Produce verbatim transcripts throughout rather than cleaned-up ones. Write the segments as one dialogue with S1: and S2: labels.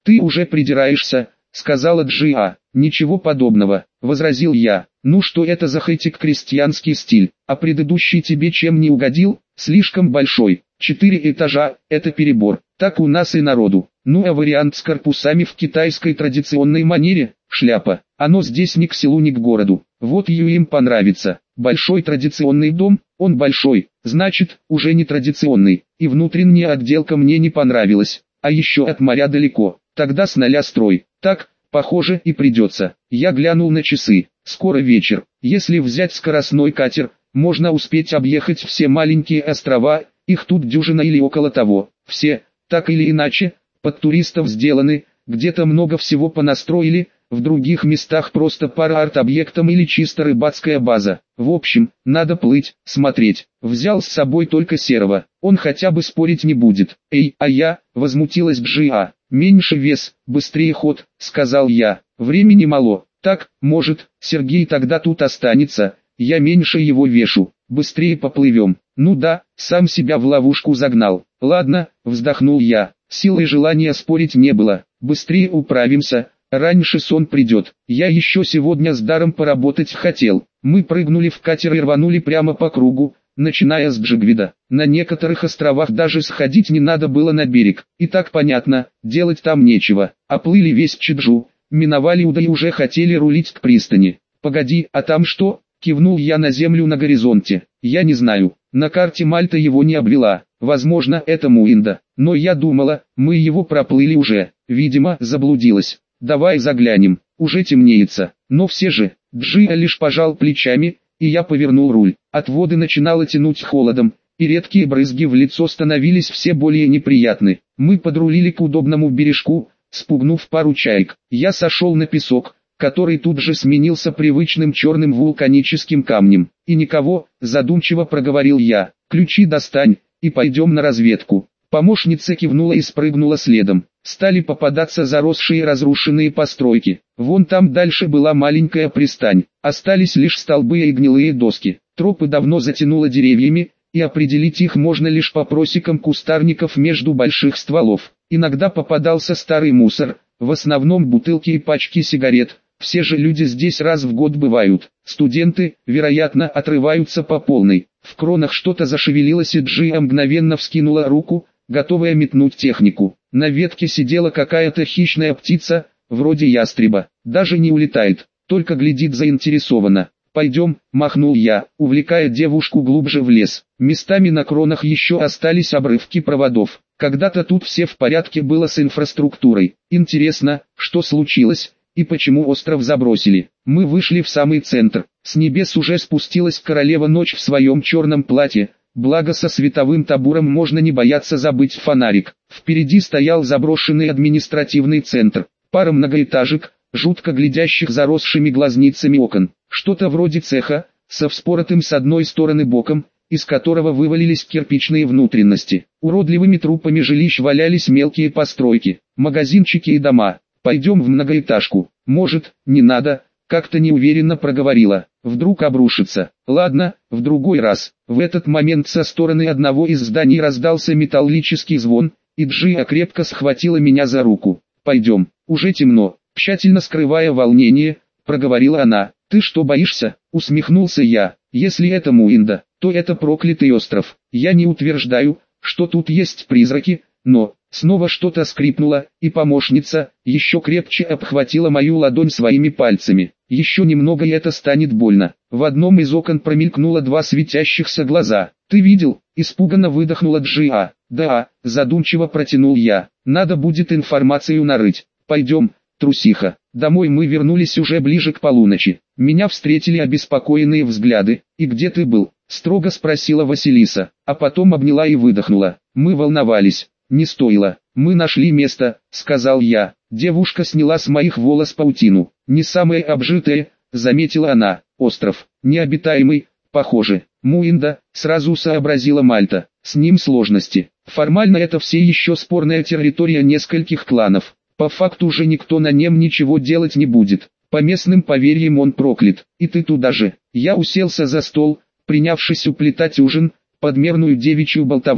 S1: «Ты уже придираешься», — сказала Джиа. «Ничего подобного», — возразил я. «Ну что это за хай-тек крестьянский стиль, а предыдущий тебе чем не угодил? Слишком большой, четыре этажа, это перебор, так у нас и народу. Ну а вариант с корпусами в китайской традиционной манере, шляпа, оно здесь ни к селу, ни к городу, вот ее им понравится. Большой традиционный дом, он большой, значит, уже не традиционный, и внутренняя отделка мне не понравилась, а еще от моря далеко, тогда с нуля строй, так, похоже и придется». Я глянул на часы, скоро вечер, если взять скоростной катер, можно успеть объехать все маленькие острова, их тут дюжина или около того, все, так или иначе, под туристов сделаны, где-то много всего понастроили, в других местах просто пара арт-объектов или чисто рыбацкая база. В общем, надо плыть, смотреть. Взял с собой только Серого, он хотя бы спорить не будет. «Эй, а я», — возмутилась Джиа, — «меньше вес, быстрее ход», — сказал я. «Времени мало, так, может, Сергей тогда тут останется, я меньше его вешу, быстрее поплывем». «Ну да, сам себя в ловушку загнал». «Ладно», — вздохнул я, сил и желания спорить не было, «быстрее управимся, раньше сон придет». Я еще сегодня с даром поработать хотел. Мы прыгнули в катер и рванули прямо по кругу, начиная с Джигвида. На некоторых островах даже сходить не надо было на берег. И так понятно, делать там нечего. Оплыли весь Чеджу, миновали Уда и уже хотели рулить к пристани. «Погоди, а там что?» — кивнул я на землю на горизонте. «Я не знаю, на карте Мальта его не обвела, возможно это Муинда, но я думала, мы его проплыли уже, видимо заблудилась. Давай заглянем, уже темнеется». Но все же, Джиа лишь пожал плечами, и я повернул руль. От воды начинало тянуть холодом, и редкие брызги в лицо становились все более неприятны. Мы подрулили к удобному бережку, спугнув пару чаек. Я сошел на песок, который тут же сменился привычным черным вулканическим камнем. «И никого», — задумчиво проговорил я, — «ключи достань, и пойдем на разведку». Помощница кивнула и спрыгнула следом. Стали попадаться заросшие разрушенные постройки. Вон там дальше была маленькая пристань, остались лишь столбы и гнилые доски. Тропы давно затянуло деревьями, и определить их можно лишь по просекам кустарников между больших стволов. Иногда попадался старый мусор, в основном бутылки и пачки сигарет. Все же люди здесь раз в год бывают. Студенты, вероятно, отрываются по полной. В кронах что-то зашевелилось, и Джиа мгновенно вскинула руку, готовая метнуть технику. На ветке сидела какая-то хищная птица, вроде ястреба. Даже не улетает, только глядит заинтересованно. «Пойдем», — махнул я, увлекая девушку глубже в лес. Местами на кронах еще остались обрывки проводов. Когда-то тут все в порядке было с инфраструктурой. Интересно, что случилось, и почему остров забросили. Мы вышли в самый центр. С небес уже спустилась королева ночь в своем черном платье. Благо со световым табуром можно не бояться забыть фонарик. Впереди стоял заброшенный административный центр. Пара многоэтажек, жутко глядящих заросшими глазницами окон. Что-то вроде цеха, со вспоротым с одной стороны боком, из которого вывалились кирпичные внутренности. Уродливыми трупами жилищ валялись мелкие постройки, магазинчики и дома. «Пойдем в многоэтажку». «Может, не надо», — как-то неуверенно проговорила. «Вдруг обрушится». «Ладно, в другой раз». В этот момент со стороны одного из зданий раздался металлический звон, и Джиа крепко схватила меня за руку. «Пойдем, уже темно», — тщательно скрывая волнение, проговорила она. «Ты что, боишься?» — усмехнулся я. «Если это Муинда, то это проклятый остров. Я не утверждаю, что тут есть призраки, но...» Снова что-то скрипнуло, и помощница еще крепче обхватила мою ладонь своими пальцами. Еще немного и это станет больно. В одном из окон промелькнуло два светящихся глаза. «Ты видел?» — испуганно выдохнула Джиа. «Да», — задумчиво протянул я. «Надо будет информацию нарыть. Пойдем, трусиха». Домой мы вернулись уже ближе к полуночи. Меня встретили обеспокоенные взгляды. «И где ты был?» — строго спросила Василиса, а потом обняла и выдохнула. Мы волновались. «Не стоило. Мы нашли место», — сказал я. Девушка сняла с моих волос паутину. «Не самое обжитое», — заметила она. «Остров. Необитаемый, похоже». «Муинда», — сразу сообразила Мальта. «С ним сложности. Формально это все еще спорная территория нескольких кланов. По факту уже никто на нем ничего делать не будет. По местным поверьям он проклят. И ты туда же». Я уселся за стол, принявшись уплетать ужин, подмерную девичью болтовню.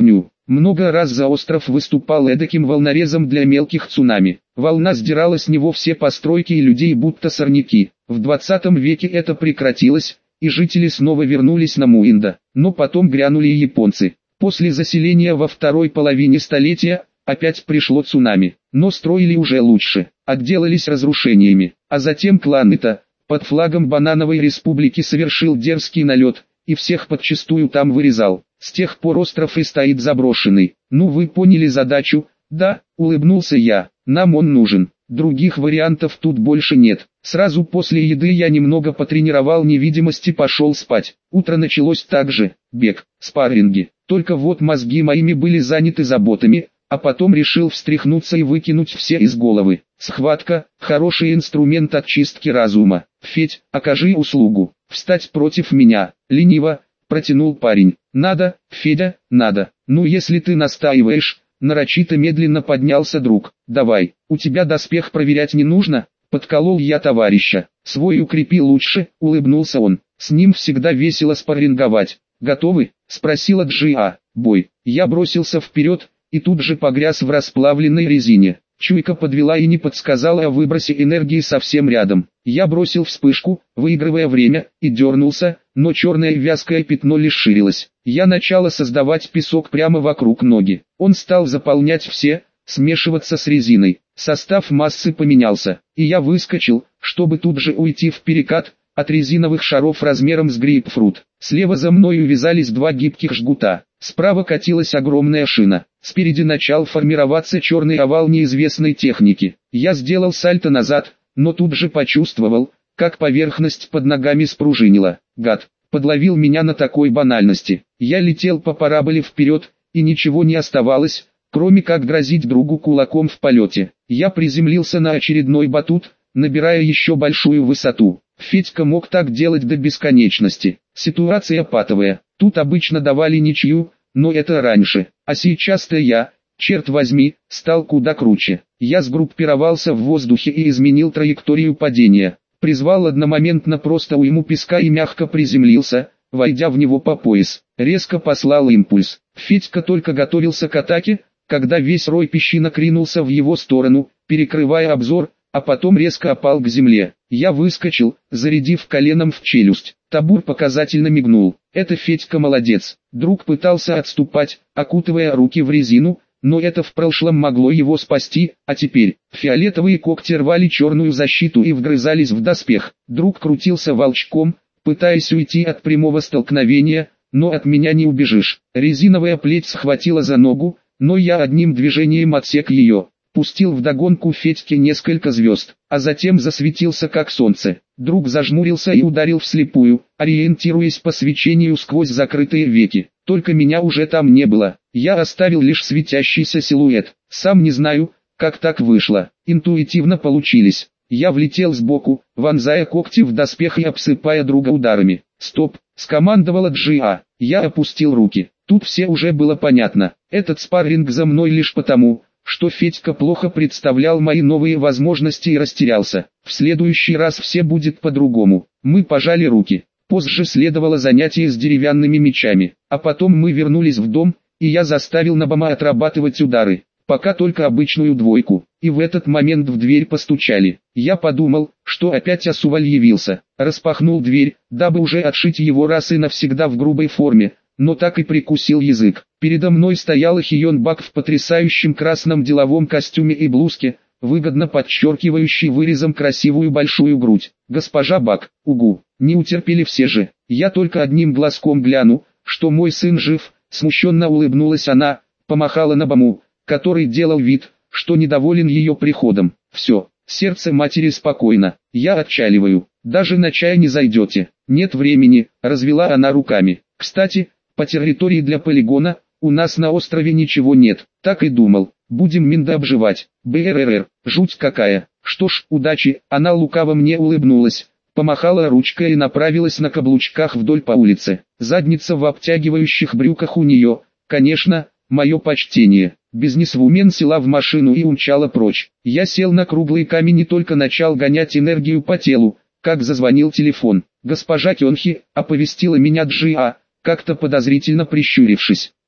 S1: Много раз за остров выступал эдаким волнорезом для мелких цунами. Волна сдирала с него все постройки и людей будто сорняки. В двадцатом веке это прекратилось, и жители снова вернулись на Муинда. Но потом грянули и японцы. После заселения во второй половине столетия, опять пришло цунами. Но строили уже лучше, отделались разрушениями. А затем клан Ита, под флагом Банановой республики, совершил дерзкий налет, и всех подчистую там вырезал. С тех пор остров и стоит заброшенный. Ну вы поняли задачу? Да, улыбнулся я, нам он нужен. Других вариантов тут больше нет. Сразу после еды я немного потренировал невидимость и пошел спать. Утро началось так же, бег, спарринги. Только вот мозги моими были заняты заботами, а потом решил встряхнуться и выкинуть все из головы. Схватка – хороший инструмент очистки разума. Федь, окажи услугу. Встать против меня, лениво, протянул парень. Надо, Федя, надо. Ну если ты настаиваешь, нарочито медленно поднялся друг. Давай, у тебя доспех проверять не нужно? Подколол я товарища. Свой укрепи лучше, улыбнулся он. С ним всегда весело спарринговать. Готовы? Спросила Джиа. Бой. Я бросился вперед, и тут же погряз в расплавленной резине. Чуйка подвела и не подсказала о выбросе энергии совсем рядом. Я бросил вспышку, выигрывая время, и дернулся, но черное вязкое пятно лишь ширилось. Я начал создавать песок прямо вокруг ноги. Он стал заполнять все, смешиваться с резиной. Состав массы поменялся, и я выскочил, чтобы тут же уйти в перекат, от резиновых шаров размером с грейпфрут. Слева за мной увязались два гибких жгута. Справа катилась огромная шина. Спереди начал формироваться черный овал неизвестной техники. Я сделал сальто назад, но тут же почувствовал, как поверхность под ногами спружинила. Гад, подловил меня на такой банальности. Я летел по параболе вперед, и ничего не оставалось, кроме как грозить другу кулаком в полете. Я приземлился на очередной батут, набирая еще большую высоту. Федька мог так делать до бесконечности. Ситуация патовая. Тут обычно давали ничью, но это раньше. А сейчас-то я, черт возьми, стал куда круче. Я сгруппировался в воздухе и изменил траекторию падения. Призвал одномоментно просто уйму песка и мягко приземлился, войдя в него по пояс. Резко послал импульс. Федька только готовился к атаке, когда весь рой песчинок ринулся в его сторону, перекрывая обзор, а потом резко опал к земле. Я выскочил, зарядив коленом в челюсть. Табур показательно мигнул. Это Федька молодец. Друг пытался отступать, окутывая руки в резину, но это в прошлом могло его спасти, а теперь фиолетовые когти рвали черную защиту и вгрызались в доспех. Друг крутился волчком, пытаясь уйти от прямого столкновения, но от меня не убежишь. Резиновая плеть схватила за ногу, но я одним движением отсек ее. Пустил вдогонку Федьке несколько звезд, а затем засветился как солнце. Друг зажмурился и ударил вслепую, ориентируясь по свечению сквозь закрытые веки. Только меня уже там не было, я оставил лишь светящийся силуэт. Сам не знаю, как так вышло, интуитивно получились. Я влетел сбоку, вонзая когти в доспех и обсыпая друга ударами. «Стоп!» — скомандовала Джиа. Я опустил руки. Тут все уже было понятно. Этот спарринг за мной лишь потому, что Федька плохо представлял мои новые возможности и растерялся. В следующий раз все будет по-другому. Мы пожали руки. Позже следовало занятие с деревянными мечами. А потом мы вернулись в дом, и я заставил Набама отрабатывать удары. Пока только обычную двойку. И в этот момент в дверь постучали. Я подумал, что опять Асуваль явился. Распахнул дверь, дабы уже отшить его раз и навсегда в грубой форме, но так и прикусил язык. Передо мной стоял Хион Бак в потрясающем красном деловом костюме и блузке, выгодно подчеркивающей вырезом красивую большую грудь. «Госпожа Бак, угу, не утерпели все же. Я только одним глазком гляну, что мой сын жив», смущенно улыбнулась она, помахала Набаму, который делал вид, что недоволен ее приходом. «Все, сердце матери спокойно, я отчаливаю, даже на чай не зайдете». «Нет времени», развела она руками. «Кстати, по территории для полигона, у нас на острове ничего нет». Так и думал, будем Минда обживать. БРРР, жуть какая. Что ж, удачи. Она лукаво мне улыбнулась, помахала ручкой и направилась на каблучках вдоль по улице. Задница в обтягивающих брюках у нее, конечно, мое почтение. Бизнесвумен села в машину и умчала прочь. Я сел на круглый камень и только начал гонять энергию по телу, как зазвонил телефон. «Госпожа Кёнхи», оповестила меня Джиа, как-то подозрительно прищурившись.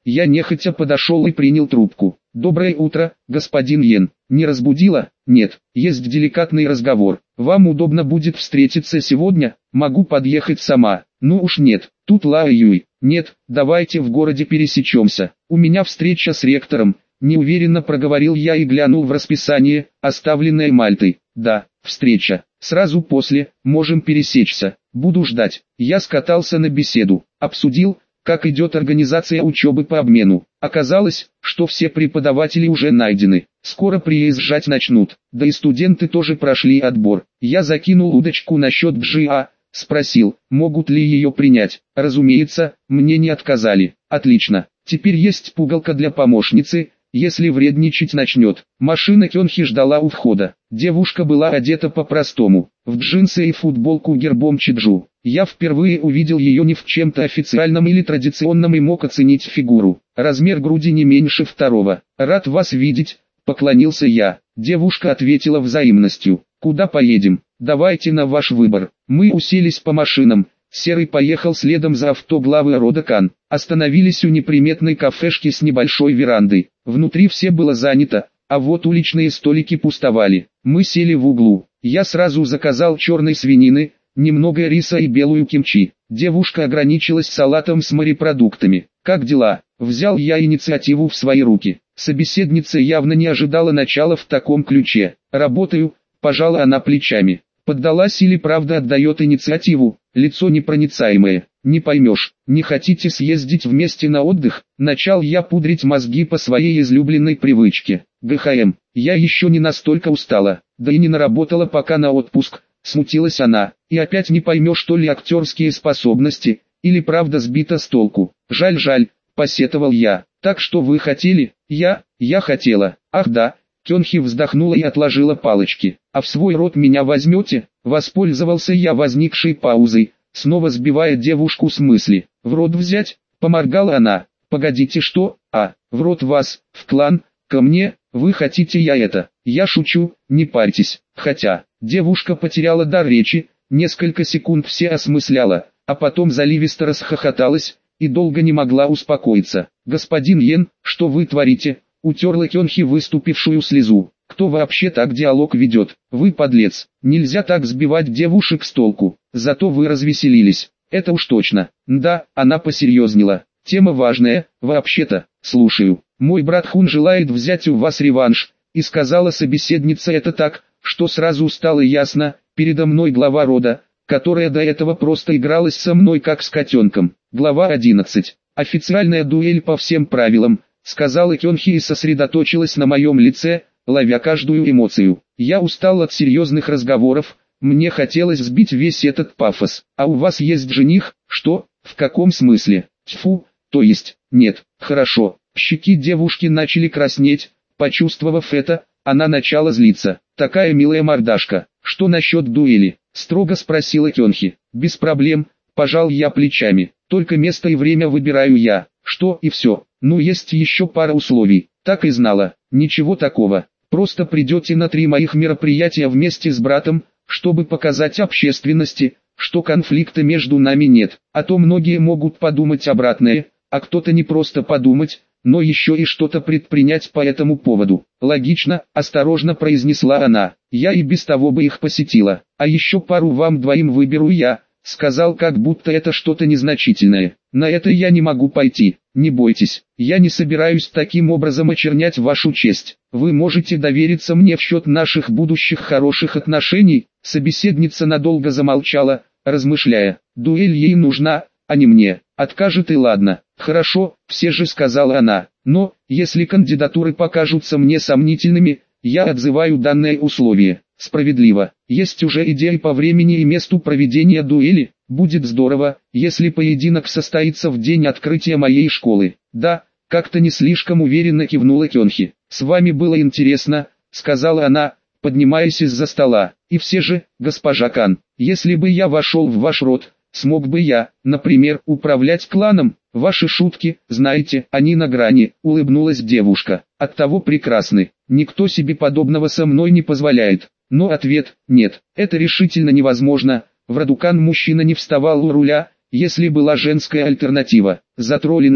S1: Я нехотя подошел и принял трубку. «Доброе утро, господин Йен. Не разбудила?» «Нет, есть деликатный разговор. Вам удобно будет встретиться сегодня? Могу подъехать сама». «Ну уж нет, тут Ла Юй». «Нет, давайте в городе пересечемся. У меня встреча с ректором». Неуверенно проговорил я и глянул в расписание, оставленное Мальтой. «Да, встреча. Сразу после, можем пересечься. Буду ждать». Я скатался на беседу, обсудил, как идет организация учебы по обмену. Оказалось, что все преподаватели уже найдены. Скоро приезжать начнут, да и студенты тоже прошли отбор. Я закинул удочку насчет Джиа, спросил, могут ли ее принять. Разумеется, мне не отказали. Отлично, теперь есть пугалка для помощницы, если вредничать начнет. Машина Кёнхи ждала у входа. Девушка была одета по-простому, в джинсы и футболку гербом Чеджу. Я впервые увидел ее не в чем-то официальном или традиционном и мог оценить фигуру. Размер груди не меньше второго. «Рад вас видеть», — поклонился я. Девушка ответила взаимностью. «Куда поедем? Давайте на ваш выбор». Мы уселись по машинам. Серый поехал следом за авто главы рода Кан. Остановились у неприметной кафешки с небольшой верандой. Внутри все было занято, а вот уличные столики пустовали. Мы сели в углу. Я сразу заказал черной свинины, немного риса и белую кимчи. Девушка ограничилась салатом с морепродуктами. «Как дела?» Взял я инициативу в свои руки. Собеседница явно не ожидала начала в таком ключе. «Работаю», — пожала она плечами. Поддалась или правда отдает инициативу, лицо непроницаемое. «Не поймешь, не хотите съездить вместе на отдых?» Начал я пудрить мозги по своей излюбленной привычке. «ГХМ, я еще не настолько устала, да и не наработала пока на отпуск», смутилась она. «И опять не поймешь, то ли актерские способности, или правда сбита с толку». «Жаль-жаль», посетовал я. «Так что вы хотели?» «Я, я хотела». «Ах да». Кёнхи вздохнула и отложила палочки. «А в свой род меня возьмете?» Воспользовался я возникшей паузой, снова сбивая девушку с мысли. «В род взять?» Поморгала она. «Погодите, что? А, в род вас, в клан, ко мне, вы хотите я это?» «Я шучу, не парьтесь». Хотя, девушка потеряла дар речи, несколько секунд все осмысляла, а потом заливисто расхохоталась, и долго не могла успокоиться. «Господин Йен, что вы творите?» Утерла Кёнхи выступившую слезу. «Кто вообще так диалог ведет? Вы подлец. Нельзя так сбивать девушек с толку. Зато вы развеселились. Это уж точно». «Да», она посерьезнела. «Тема важная, вообще-то. Слушаю. Мой брат Хун желает взять у вас реванш». И сказала собеседница это так, что сразу стало ясно, передо мной глава рода, которая до этого просто игралась со мной как с котенком. Глава одиннадцать. Официальная дуэль по всем правилам, сказала Кёнхи и сосредоточилась на моем лице, ловя каждую эмоцию. Я устал от серьезных разговоров, мне хотелось сбить весь этот пафос. «А у вас есть жених?» «Что? В каком смысле?» «Тьфу, то есть, нет, хорошо». Щеки девушки начали краснеть, почувствовав это, она начала злиться. «Такая милая мордашка, что насчет дуэли?» Строго спросила Кёнхи. «Без проблем», пожал я плечами, «только место и время выбираю я». «Что и все? Ну есть еще пара условий». «Так и знала, ничего такого, просто придете на три моих мероприятия вместе с братом, чтобы показать общественности, что конфликта между нами нет, а то многие могут подумать обратное, а кто-то не просто подумать, но еще и что-то предпринять по этому поводу». «Логично», осторожно произнесла она, «я и без того бы их посетила, а еще пару вам двоим выберу я», сказал, как будто это что-то незначительное. «На это я не могу пойти, не бойтесь, я не собираюсь таким образом очернять вашу честь, вы можете довериться мне в счет наших будущих хороших отношений». Собеседница надолго замолчала, размышляя. «Дуэль ей нужна, а не мне. Откажет и ладно». «Хорошо, все же», сказала она, «но, если кандидатуры покажутся мне сомнительными, я отзываю данное условие». «Справедливо. Есть уже идея по времени и месту проведения дуэли. Будет здорово, если поединок состоится в день открытия моей школы». «Да», как-то не слишком уверенно кивнула Кёнхи. «С вами было интересно», сказала она, поднимаясь из-за стола. «И все же, госпожа Кан, если бы я вошел в ваш род, смог бы я, например, управлять кланом?» «Ваши шутки, знаете, они на грани», улыбнулась девушка. «Оттого прекрасны. Никто себе подобного со мной не позволяет». Но ответ – нет, это решительно невозможно. В роду Кан мужчина не вставал у руля, если была женская альтернатива. «Затроллено»,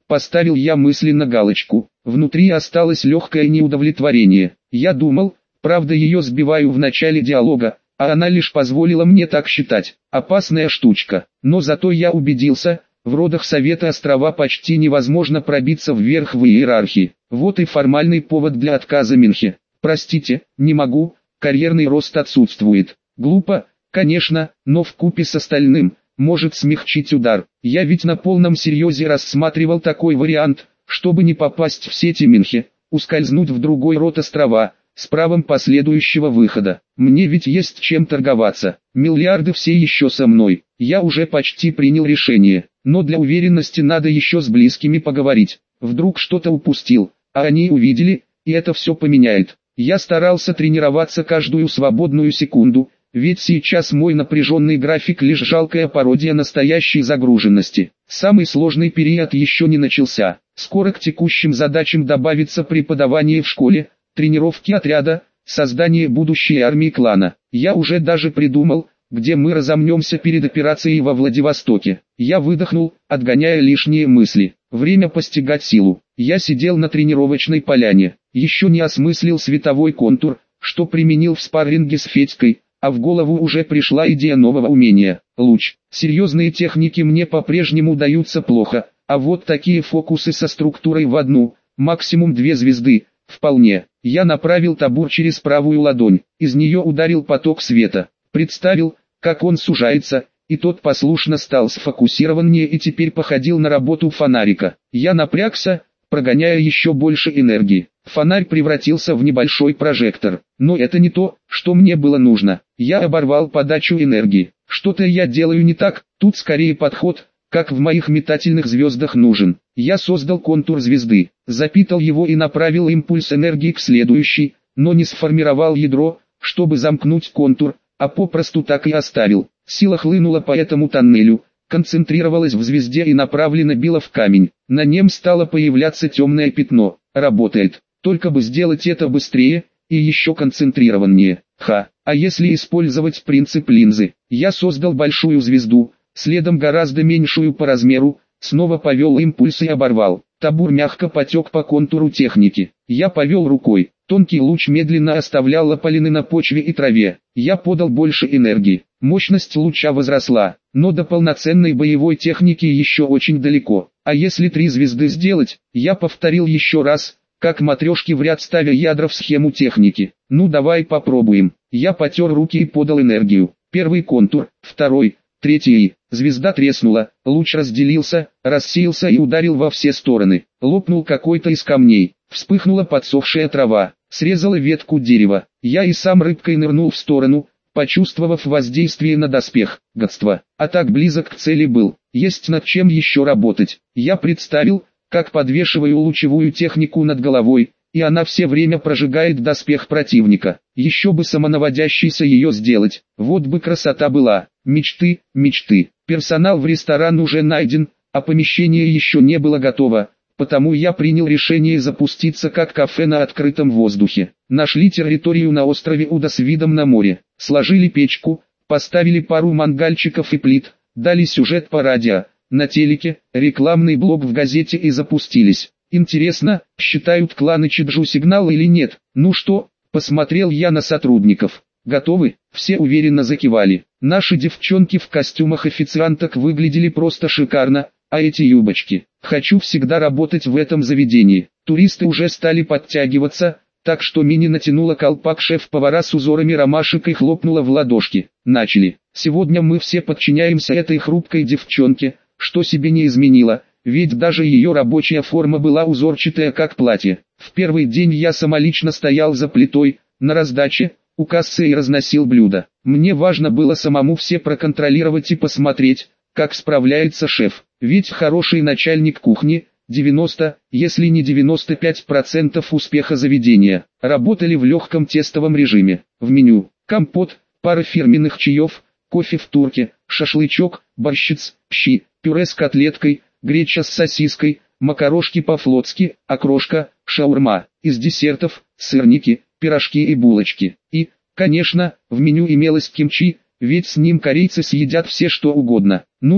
S1: поставил я мысленно галочку. Внутри осталось легкое неудовлетворение. Я думал, правда ее сбиваю в начале диалога, а она лишь позволила мне так считать. Опасная штучка. Но зато я убедился, в родах Совета Острова почти невозможно пробиться вверх в иерархии. Вот и формальный повод для отказа Минхе. Простите, не могу, карьерный рост отсутствует. Глупо, конечно, но вкупе с остальным, может смягчить удар. Я ведь на полном серьезе рассматривал такой вариант, чтобы не попасть в сети Минхе, ускользнуть в другой род острова, с правом последующего выхода. Мне ведь есть чем торговаться. Миллиарды все еще со мной. Я уже почти принял решение, но для уверенности надо еще с близкими поговорить. Вдруг что-то упустил, а они увидели, и это все поменяет. Я старался тренироваться каждую свободную секунду, ведь сейчас мой напряженный график лишь жалкая пародия настоящей загруженности. Самый сложный период еще не начался. Скоро к текущим задачам добавится преподавание в школе, тренировки отряда, создание будущей армии клана. Я уже даже придумал, где мы разомнемся перед операцией во Владивостоке. Я выдохнул, отгоняя лишние мысли. Время постигать силу. Я сидел на тренировочной поляне, еще не осмыслил световой контур, что применил в спарринге с Федькой, а в голову уже пришла идея нового умения – луч. Серьезные техники мне по-прежнему даются плохо, а вот такие фокусы со структурой в одну, максимум две звезды, вполне. Я направил табур через правую ладонь, из нее ударил поток света. Представил, как он сужается, и тот послушно стал сфокусированнее и теперь походил на работу фонарика. Я напрягся, прогоняя еще больше энергии. Фонарь превратился в небольшой прожектор, но это не то, что мне было нужно. Я оборвал подачу энергии. Что-то я делаю не так, тут скорее подход, как в моих метательных звездах нужен. Я создал контур звезды, запитал его и направил импульс энергии к следующей, но не сформировал ядро, чтобы замкнуть контур, а попросту так и оставил. Сила хлынула по этому тоннелю, концентрировалась в звезде и направленно била в камень. На нем стало появляться темное пятно. Работает. Только бы сделать это быстрее и еще концентрированнее. Ха, а если использовать принцип линзы? Я создал большую звезду, следом гораздо меньшую по размеру, снова повел импульс и оборвал. Табур мягко потек по контуру техники. Я повел рукой. Тонкий луч медленно оставлял лопалины на почве и траве. Я подал больше энергии. Мощность луча возросла, но до полноценной боевой техники еще очень далеко. А если три звезды сделать, я повторил еще раз, как матрешки в ряд ставя ядра в схему техники. Ну давай попробуем. Я потер руки и подал энергию. Первый контур, второй, третий. Звезда треснула, луч разделился, рассеялся и ударил во все стороны. Лопнул какой-то из камней. Вспыхнула подсохшая трава, срезала ветку дерева. Я и сам рыбкой нырнул в сторону, почувствовав воздействие на доспех. Гадство, а так близок к цели был. Есть над чем еще работать. Я представил, как подвешиваю лучевую технику над головой, и она все время прожигает доспех противника. Еще бы самонаводящейся ее сделать. Вот бы красота была. Мечты, мечты. Персонал в ресторан уже найден, а помещение еще не было готово. Потому я принял решение запуститься как кафе на открытом воздухе. Нашли территорию на острове Уда с видом на море. Сложили печку, поставили пару мангальчиков и плит, дали сюжет по радио, на телеке, рекламный блок в газете и запустились. Интересно, считают кланы Чиджу сигнал или нет? Ну что, посмотрел я на сотрудников. Готовы? Все уверенно закивали. Наши девчонки в костюмах официанток выглядели просто шикарно. А эти юбочки, хочу всегда работать в этом заведении. Туристы уже стали подтягиваться, так что Мини натянула колпак шеф-повара с узорами ромашек и хлопнула в ладошки. Начали. Сегодня мы все подчиняемся этой хрупкой девчонке, что себе не изменило, ведь даже ее рабочая форма была узорчатая как платье. В первый день я самолично стоял за плитой, на раздаче, у кассы и разносил блюда. Мне важно было самому все проконтролировать и посмотреть, как справляется шеф. Ведь хороший начальник кухни – девяносто, если не девяносто пять процентов успеха заведения. Работали в легком тестовом режиме. В меню – компот, пара фирменных чаев, кофе в турке, шашлычок, борщец, щи, пюре с котлеткой, греча с сосиской, макарошки по-флотски, окрошка, шаурма. Из десертов – сырники, пирожки и булочки. И, конечно, в меню имелось кимчи, ведь с ним корейцы съедят все что угодно. Ну и,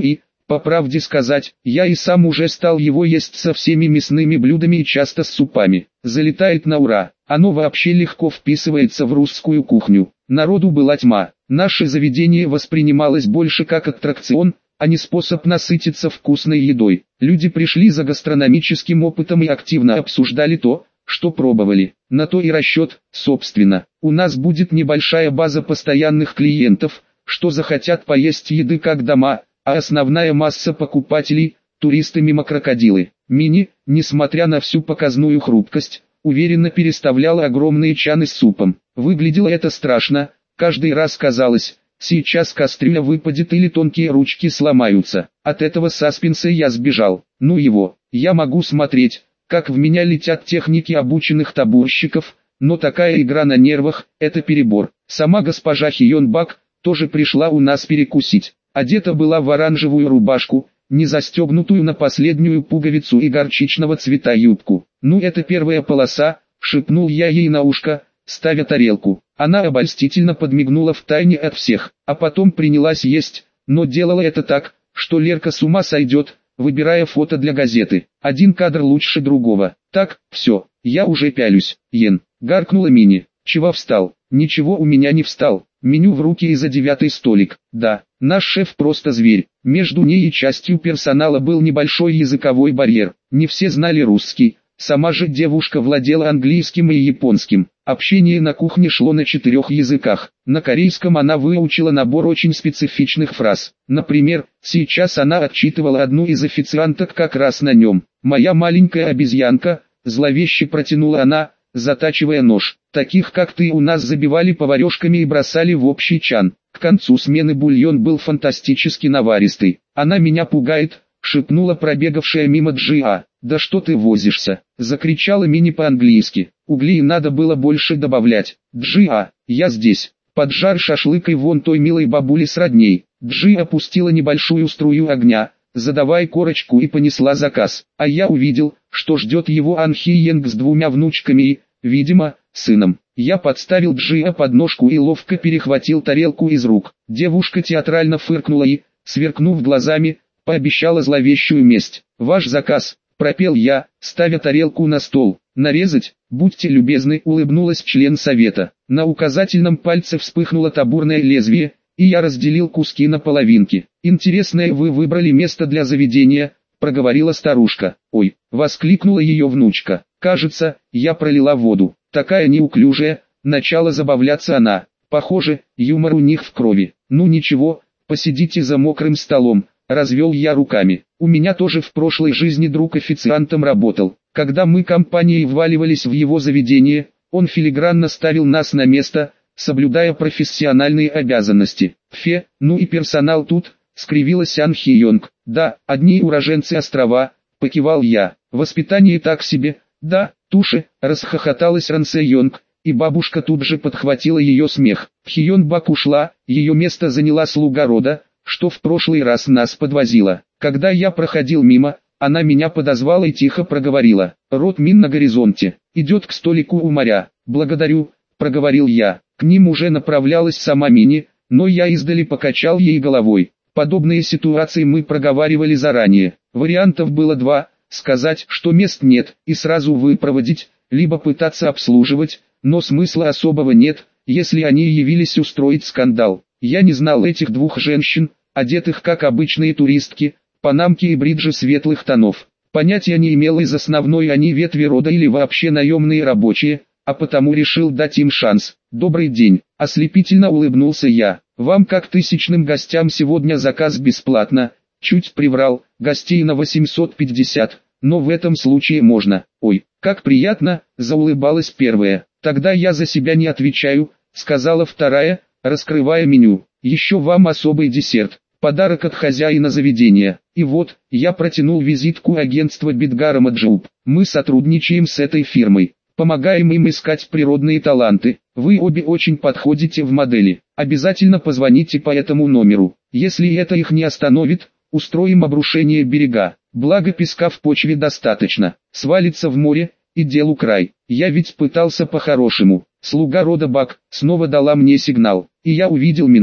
S1: По правде сказать, я и сам уже стал его есть со всеми мясными блюдами и часто с супами. Залетает на ура, оно вообще легко вписывается в русскую кухню. Народу была тьма, наше заведение воспринималось больше как аттракцион, а не способ насытиться вкусной едой. Люди пришли за гастрономическим опытом и активно обсуждали то, что пробовали. На то и расчет, собственно. У нас будет небольшая база постоянных клиентов, что захотят поесть еды как дома, а основная масса покупателей – туристы мимо крокодилы. Мини, несмотря на всю показную хрупкость, уверенно переставляла огромные чаны с супом. Выглядело это страшно, каждый раз казалось, сейчас кастрюля выпадет или тонкие ручки сломаются. От этого саспенса я сбежал. Ну его, я могу смотреть, как в меня летят техники обученных табурщиков, но такая игра на нервах – это перебор. Сама госпожа Хион Бак тоже пришла у нас перекусить. Одета была в оранжевую рубашку, не застегнутую на последнюю пуговицу и горчичного цвета юбку. «Ну это первая полоса», — шепнул я ей на ушко, ставя тарелку. Она обольстительно подмигнула втайне от всех, а потом принялась есть, но делала это так, что Лерка с ума сойдет, выбирая фото для газеты. Один кадр лучше другого. «Так, все, я уже пялюсь, Йен», — гаркнула Мини. «Чего встал?» «Ничего у меня не встал. Меню в руки и за девятый столик». Да, наш шеф просто зверь. Между ней и частью персонала был небольшой языковой барьер. Не все знали русский. Сама же девушка владела английским и японским. Общение на кухне шло на четырех языках. На корейском она выучила набор очень специфичных фраз. Например, сейчас она отчитывала одну из официанток как раз на нем. «Моя маленькая обезьянка», зловеще протянула она, затачивая нож. «Таких как ты у нас забивали поварешками и бросали в общий чан». К концу смены бульон был фантастически наваристый. «Она меня пугает», — шепнула пробегавшая мимо Джиа. «Да что ты возишься?» — закричала Мини по-английски. Углей надо было больше добавлять. «Джиа, я здесь. Поджарь шашлык и вон той милой бабуле сродней». Джи опустила небольшую струю огня, задавай корочку, и понесла заказ. А я увидел, что ждет его Ан Хи Йенг с двумя внучками и, видимо, сыном. Я подставил Джиа подножку и ловко перехватил тарелку из рук. Девушка театрально фыркнула и, сверкнув глазами, пообещала зловещую месть. «Ваш заказ», — пропел я, ставя тарелку на стол. «Нарезать, будьте любезны», — улыбнулась член совета. На указательном пальце вспыхнуло табурное лезвие, и я разделил куски на половинки. «Интересное вы выбрали место для заведения», — проговорила старушка. «Ой», — воскликнула ее внучка. «Кажется, я пролила воду. Такая неуклюжая», — начала забавляться она. «Похоже, юмор у них в крови. Ну ничего, посидите за мокрым столом», — развел я руками. «У меня тоже в прошлой жизни друг официантом работал. Когда мы компанией вваливались в его заведение, он филигранно ставил нас на место, соблюдая профессиональные обязанности. Фе, ну и персонал тут», — скривилась Ан Хи Йонг. «Да, одни уроженцы острова», — покивал я. «Воспитание так себе». «Да, туши», — расхохоталась Ран Се Йонг, и бабушка тут же подхватила ее смех. Хион Бак ушла, ее место заняла слуга рода, что в прошлый раз нас подвозила. Когда я проходил мимо, она меня подозвала и тихо проговорила. «Род Мин на горизонте, идет к столику у моря». «Благодарю», — проговорил я. К ним уже направлялась сама Мини, но я издали покачал ей головой. Подобные ситуации мы проговаривали заранее. Вариантов было два: сказать, что мест нет, и сразу выпроводить, либо пытаться обслуживать, но смысла особого нет, если они явились устроить скандал. Я не знал этих двух женщин, одетых как обычные туристки, панамки и бриджи светлых тонов. Понятия не имел, из основной они ветви рода или вообще наемные рабочие, а потому решил дать им шанс. «Добрый день», — ослепительно улыбнулся я. «Вам как тысячным гостям сегодня заказ бесплатно». Чуть приврал, гостей на восемьсот пятьдесят, но в этом случае можно. «Ой, как приятно», — заулыбалась первая. «Тогда я за себя не отвечаю», — сказала вторая, раскрывая меню. «Еще вам особый десерт, подарок от хозяина заведения». И вот, я протянул визитку агентства Бидгара Маджуб. «Мы сотрудничаем с этой фирмой, помогаем им искать природные таланты. Вы обе очень подходите в модели. Обязательно позвоните по этому номеру. Если это их не остановит, устроим обрушение берега. Благо песка в почве достаточно. Свалится в море, и делу край. Я ведь пытался по-хорошему». Слуга рода Бак снова дала мне сигнал, и я увидел Минхе.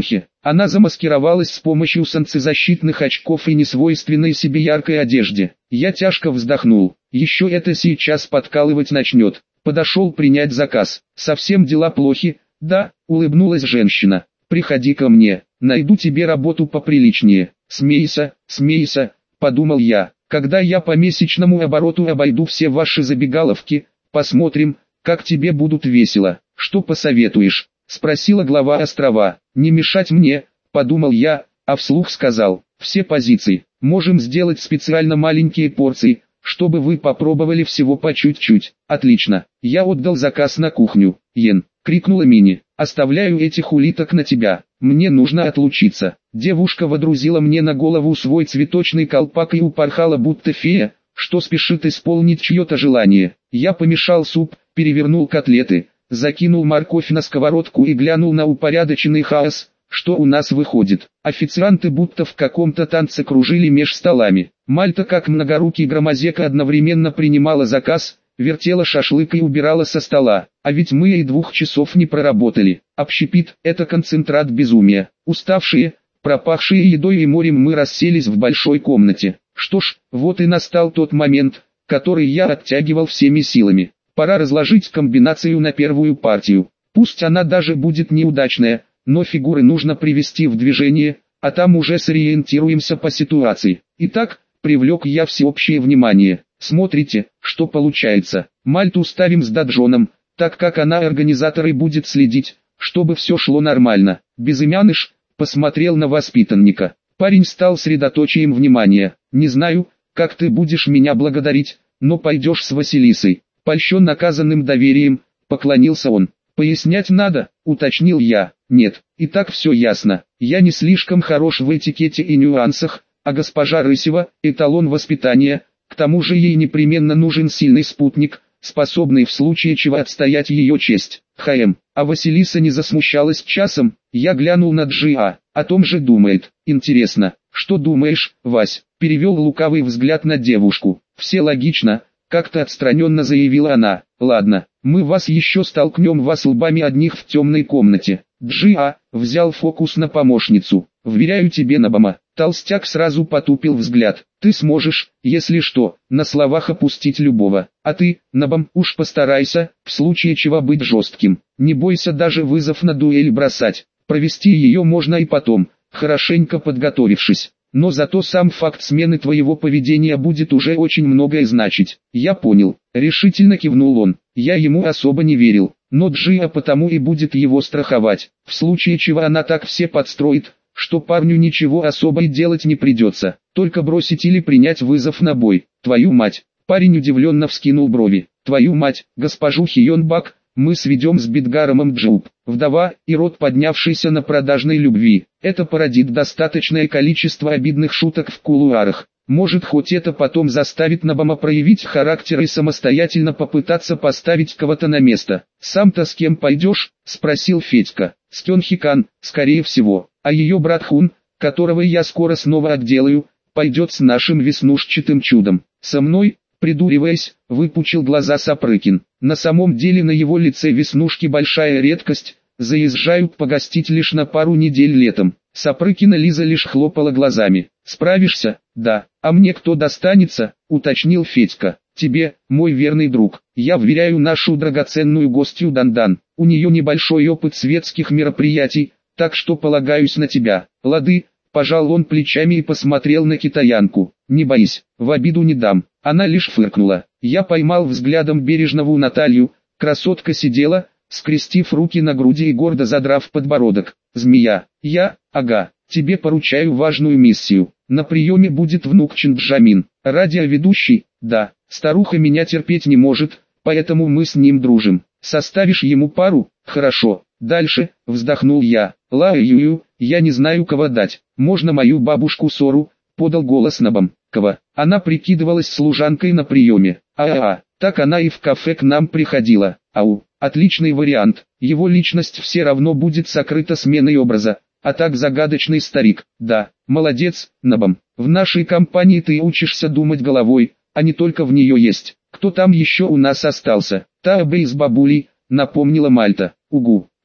S1: Она замаскировалась с помощью солнцезащитных очков и несвойственной себе яркой одежде. Я тяжко вздохнул. Еще это сейчас подкалывать начнет. Подошел принять заказ. Совсем дела плохи? Да, улыбнулась женщина. Приходи ко мне, найду тебе работу поприличнее. Смейся, смейся, подумал я. Когда я по месячному обороту обойду все ваши забегаловки, посмотрим, как тебе будут весело. Что посоветуешь? Спросила глава острова. Не мешать мне, подумал я, а вслух сказал. Все позиции. Можем сделать специально маленькие порции, чтобы вы попробовали всего по чуть-чуть. Отлично. Я отдал заказ на кухню. Йен, крикнула Мини. Оставляю этих улиток на тебя. Мне нужно отлучиться. Девушка водрузила мне на голову свой цветочный колпак и упорхала будто фея, что спешит исполнить чье-то желание. Я помешал суп, перевернул котлеты, закинул морковь на сковородку и глянул на упорядоченный хаос, что у нас выходит. Официанты будто в каком-то танце кружили меж столами. Мальта, как многорукий громозека, одновременно принимала заказ, вертела шашлык и убирала со стола. А ведь мы и двух часов не проработали. Общепит – это концентрат безумия. Уставшие, пропахшие едой и морем, мы расселись в большой комнате. Что ж, вот и настал тот момент, который я оттягивал всеми силами. Пора разложить комбинацию на первую партию. Пусть она даже будет неудачная, но фигуры нужно привести в движение, а там уже сориентируемся по ситуации. Итак, привлек я всеобщее внимание. Смотрите, что получается. Мальту ставим с даджоном, так как она организатор и будет следить, чтобы все шло нормально. Безымяныш посмотрел на воспитанника. Парень стал средоточием внимания. Не знаю, как ты будешь меня благодарить, но пойдешь с Василисой. Польщен наказанным доверием, поклонился он. Пояснять надо, уточнил я. Нет, и так все ясно. Я не слишком хорош в этикете и нюансах, а госпожа Рысева – эталон воспитания. К тому же ей непременно нужен сильный спутник, способный в случае чего отстоять ее честь. ХМ. А Василиса не засмущалась часом. Я глянул на Джиа. О том же думает. Интересно, что думаешь, Вась? Перевел лукавый взгляд на девушку. Все логично, как-то отстраненно заявила она. Ладно, мы вас еще столкнем вас лбами одних в темной комнате. Джиа взял фокус на помощницу. Вверяю тебе, Набама. Толстяк сразу потупил взгляд. Ты сможешь, если что, на словах опустить любого. А ты, Набам, уж постарайся, в случае чего быть жестким. Не бойся даже вызов на дуэль бросать. Провести ее можно и потом, хорошенько подготовившись. Но зато сам факт смены твоего поведения будет уже очень многое значить. Я понял. Решительно кивнул он. Я ему особо не верил. Но Джиа потому и будет его страховать. В случае чего она так все подстроит, что парню ничего особо и делать не придется, только бросить или принять вызов на бой. Твою мать! Парень удивленно вскинул брови. Твою мать, госпожу Хионбак, мы сведем с Бидгаромом Джуб, вдова и род, поднявшийся на продажной любви. Это породит достаточное количество обидных шуток в кулуарах. Может, хоть это потом заставит Набама проявить характер и самостоятельно попытаться поставить кого-то на место. «Сам-то с кем пойдешь?» – спросил Федька. «С Кёнхикан, скорее всего. А ее брат Хун, которого я скоро снова отделаю, пойдет с нашим веснушчатым чудом. Со мной?» Придуриваясь, выпучил глаза Сапрыкин. На самом деле на его лице веснушки большая редкость, заезжают погостить лишь на пару недель летом. Сапрыкина Лиза лишь хлопала глазами. «Справишься?» «Да». «А мне кто достанется?» — уточнил Федька. «Тебе, мой верный друг. Я вверяю нашу драгоценную гостью Дандан. У нее небольшой опыт светских мероприятий, так что полагаюсь на тебя». «Лады», — пожал он плечами и посмотрел на китаянку. «Не боись, в обиду не дам». Она лишь фыркнула. Я поймал взглядом бережную Наталью. Красотка сидела, скрестив руки на груди и гордо задрав подбородок. «Змея, я, ага, тебе поручаю важную миссию. На приеме будет внук Чинджамин, радиоведущий, да, старуха меня терпеть не может, поэтому мы с ним дружим. Составишь ему пару?» «Хорошо, дальше», вздохнул я. «Ла-ю-ю, я не знаю, кого дать. Можно мою бабушку Сору?» Подал голос Набам. «Кого?» Она прикидывалась служанкой на приеме. «А-а-а, так она и в кафе к нам приходила. Ау, отличный вариант. Его личность все равно будет сокрыта сменой образа. А так загадочный старик. Да, молодец, Набам. В нашей компании ты учишься думать головой, а не только в нее есть. Кто там еще у нас остался?» «Таабэй с бабулей», напомнила Мальта. «Угу,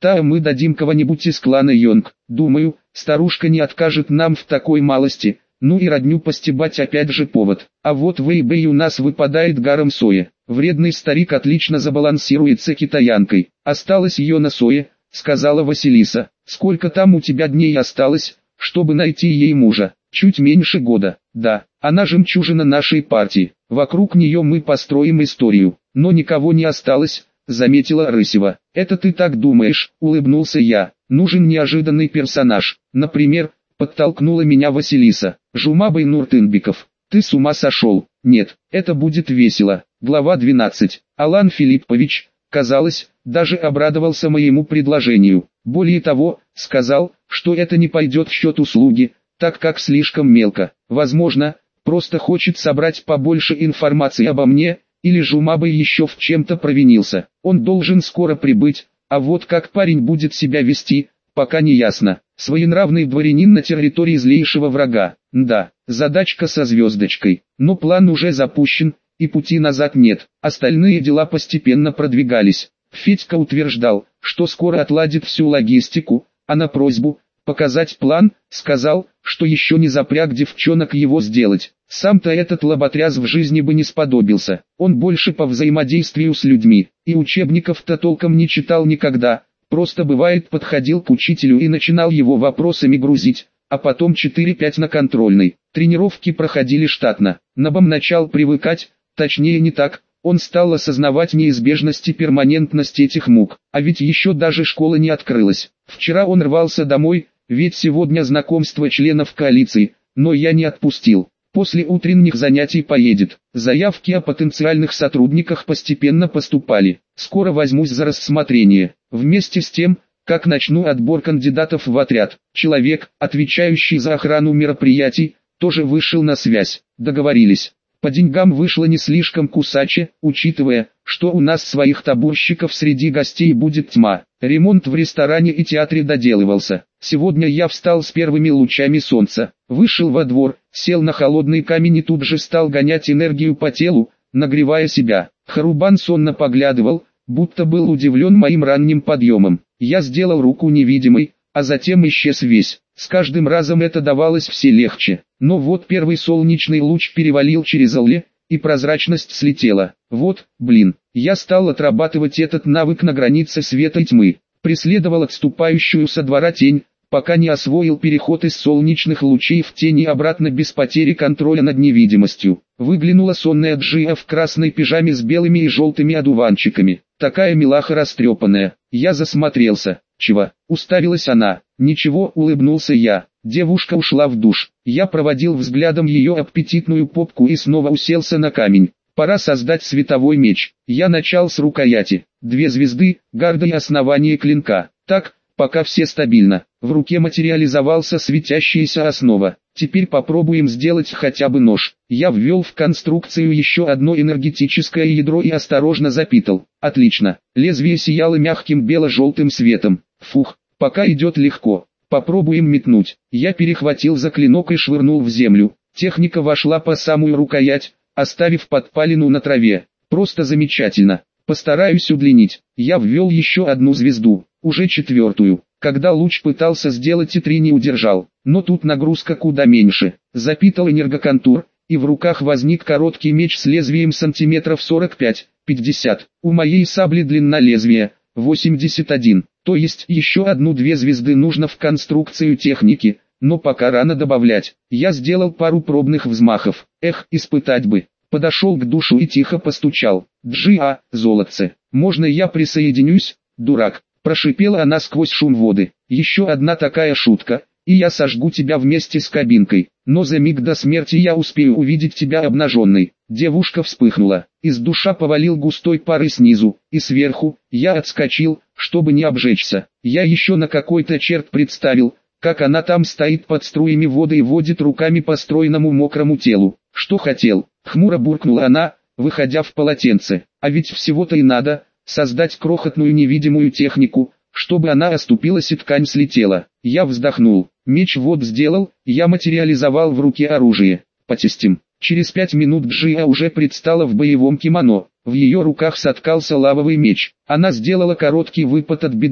S1: Та мы дадим кого-нибудь из клана Йонг. Думаю, старушка не откажет нам в такой малости. Ну и родню постебать опять же повод. А вот в eBay у нас выпадает Гарам Соя. Вредный старик отлично забалансируется китаянкой. Осталось ее на Сое, сказала Василиса. Сколько там у тебя дней осталось, чтобы найти ей мужа? Чуть меньше года. Да, она жемчужина нашей партии. Вокруг нее мы построим историю. Но никого не осталось, заметила Рысева. Это ты так думаешь, улыбнулся я. Нужен неожиданный персонаж. Например, подтолкнула меня Василиса. Жумабай Нуртынбеков. Ты с ума сошел? Нет, это будет весело. Глава двенадцать. Алан Филиппович, казалось, даже обрадовался моему предложению. Более того, сказал, что это не пойдет в счет услуги, так как слишком мелко. Возможно, просто хочет собрать побольше информации обо мне, или Жумабай еще в чем-то провинился. Он должен скоро прибыть, а вот как парень будет себя вести, пока не ясно. Своенравный дворянин на территории злейшего врага. Да, задачка со звездочкой. Но план уже запущен, и пути назад нет. Остальные дела постепенно продвигались. Федька утверждал, что скоро отладит всю логистику, а на просьбу показать план, сказал, что еще не запряг девчонок его сделать. Сам-то этот лоботряс в жизни бы не сподобился. Он больше по взаимодействию с людьми, и учебников-то толком не читал никогда. Просто бывает подходил к учителю и начинал его вопросами грузить, а потом четыре-пять на контрольной. Тренировки проходили штатно. Набом начал привыкать, точнее не так, он стал осознавать неизбежность и перманентность этих мук. А ведь еще даже школа не открылась. Вчера он рвался домой, ведь сегодня знакомство членов коалиции, но я не отпустил. После утренних занятий поедет. Заявки о потенциальных сотрудниках постепенно поступали. Скоро возьмусь за рассмотрение. Вместе с тем, как начну отбор кандидатов в отряд. Человек, отвечающий за охрану мероприятий, тоже вышел на связь. Договорились. По деньгам вышло не слишком кусаче, учитывая, что у нас своих табурщиков среди гостей будет тьма. Ремонт в ресторане и театре доделывался. Сегодня я встал с первыми лучами солнца, вышел во двор, сел на холодный камень и тут же стал гонять энергию по телу, нагревая себя. Харубан сонно поглядывал, будто был удивлен моим ранним подъемом. Я сделал руку невидимой, а затем исчез весь. С каждым разом это давалось все легче. Но вот первый солнечный луч перевалил через Алле, и прозрачность слетела. Вот, блин, я стал отрабатывать этот навык на границе света и тьмы. Преследовал отступающую со двора тень, пока не освоил переход из солнечных лучей в тени обратно без потери контроля над невидимостью. Выглянула сонная Джия в красной пижаме с белыми и желтыми одуванчиками. Такая милаха растрепанная. Я засмотрелся. Чего? Уставилась она. Ничего, улыбнулся я. Девушка ушла в душ. Я проводил взглядом ее аппетитную попку и снова уселся на камень. Пора создать световой меч. Я начал с рукояти. Две звезды, гарда и основание клинка. Так, пока все стабильно. В руке материализовался светящаяся основа. Теперь попробуем сделать хотя бы нож. Я ввел в конструкцию еще одно энергетическое ядро и осторожно запитал. Отлично. Лезвие сияло мягким бело-желтым светом. Фух, пока идет легко. Попробуем метнуть. Я перехватил за клинок и швырнул в землю. Техника вошла по самую рукоять, оставив подпалину на траве. Просто замечательно. Постараюсь удлинить. Я ввел еще одну звезду, уже четвертую. Когда луч пытался сделать и три не удержал. Но тут нагрузка куда меньше. Запитал энергоконтур, и в руках возник короткий меч с лезвием сантиметров сорок пять — пятьдесят. У моей сабли длина лезвия восемьдесят один. То есть еще одну-две звезды нужно в конструкцию техники, но пока рано добавлять. Я сделал пару пробных взмахов. Эх, испытать бы. Подошел к душу и тихо постучал. «Джиа, золотце, можно я присоединюсь, дурак?» Прошипела она сквозь шум воды. «Еще одна такая шутка, и я сожгу тебя вместе с кабинкой. Но за миг до смерти я успею увидеть тебя обнаженной». Девушка вспыхнула. Из душа повалил густой пар и снизу, и сверху. Я отскочил, чтобы не обжечься. Я еще на какой-то черт представил, как она там стоит под струями воды и водит руками по стройному мокрому телу. «Что хотел?» — хмуро буркнула она, выходя в полотенце. «А ведь всего-то и надо создать крохотную невидимую технику, чтобы она оступилась и ткань слетела». Я вздохнул. Меч вот сделал, я материализовал в руке оружие. Потестим. Через пять минут Джия уже предстала в боевом кимоно. В ее руках соткался лавовый меч. Она сделала короткий выпад от бедра,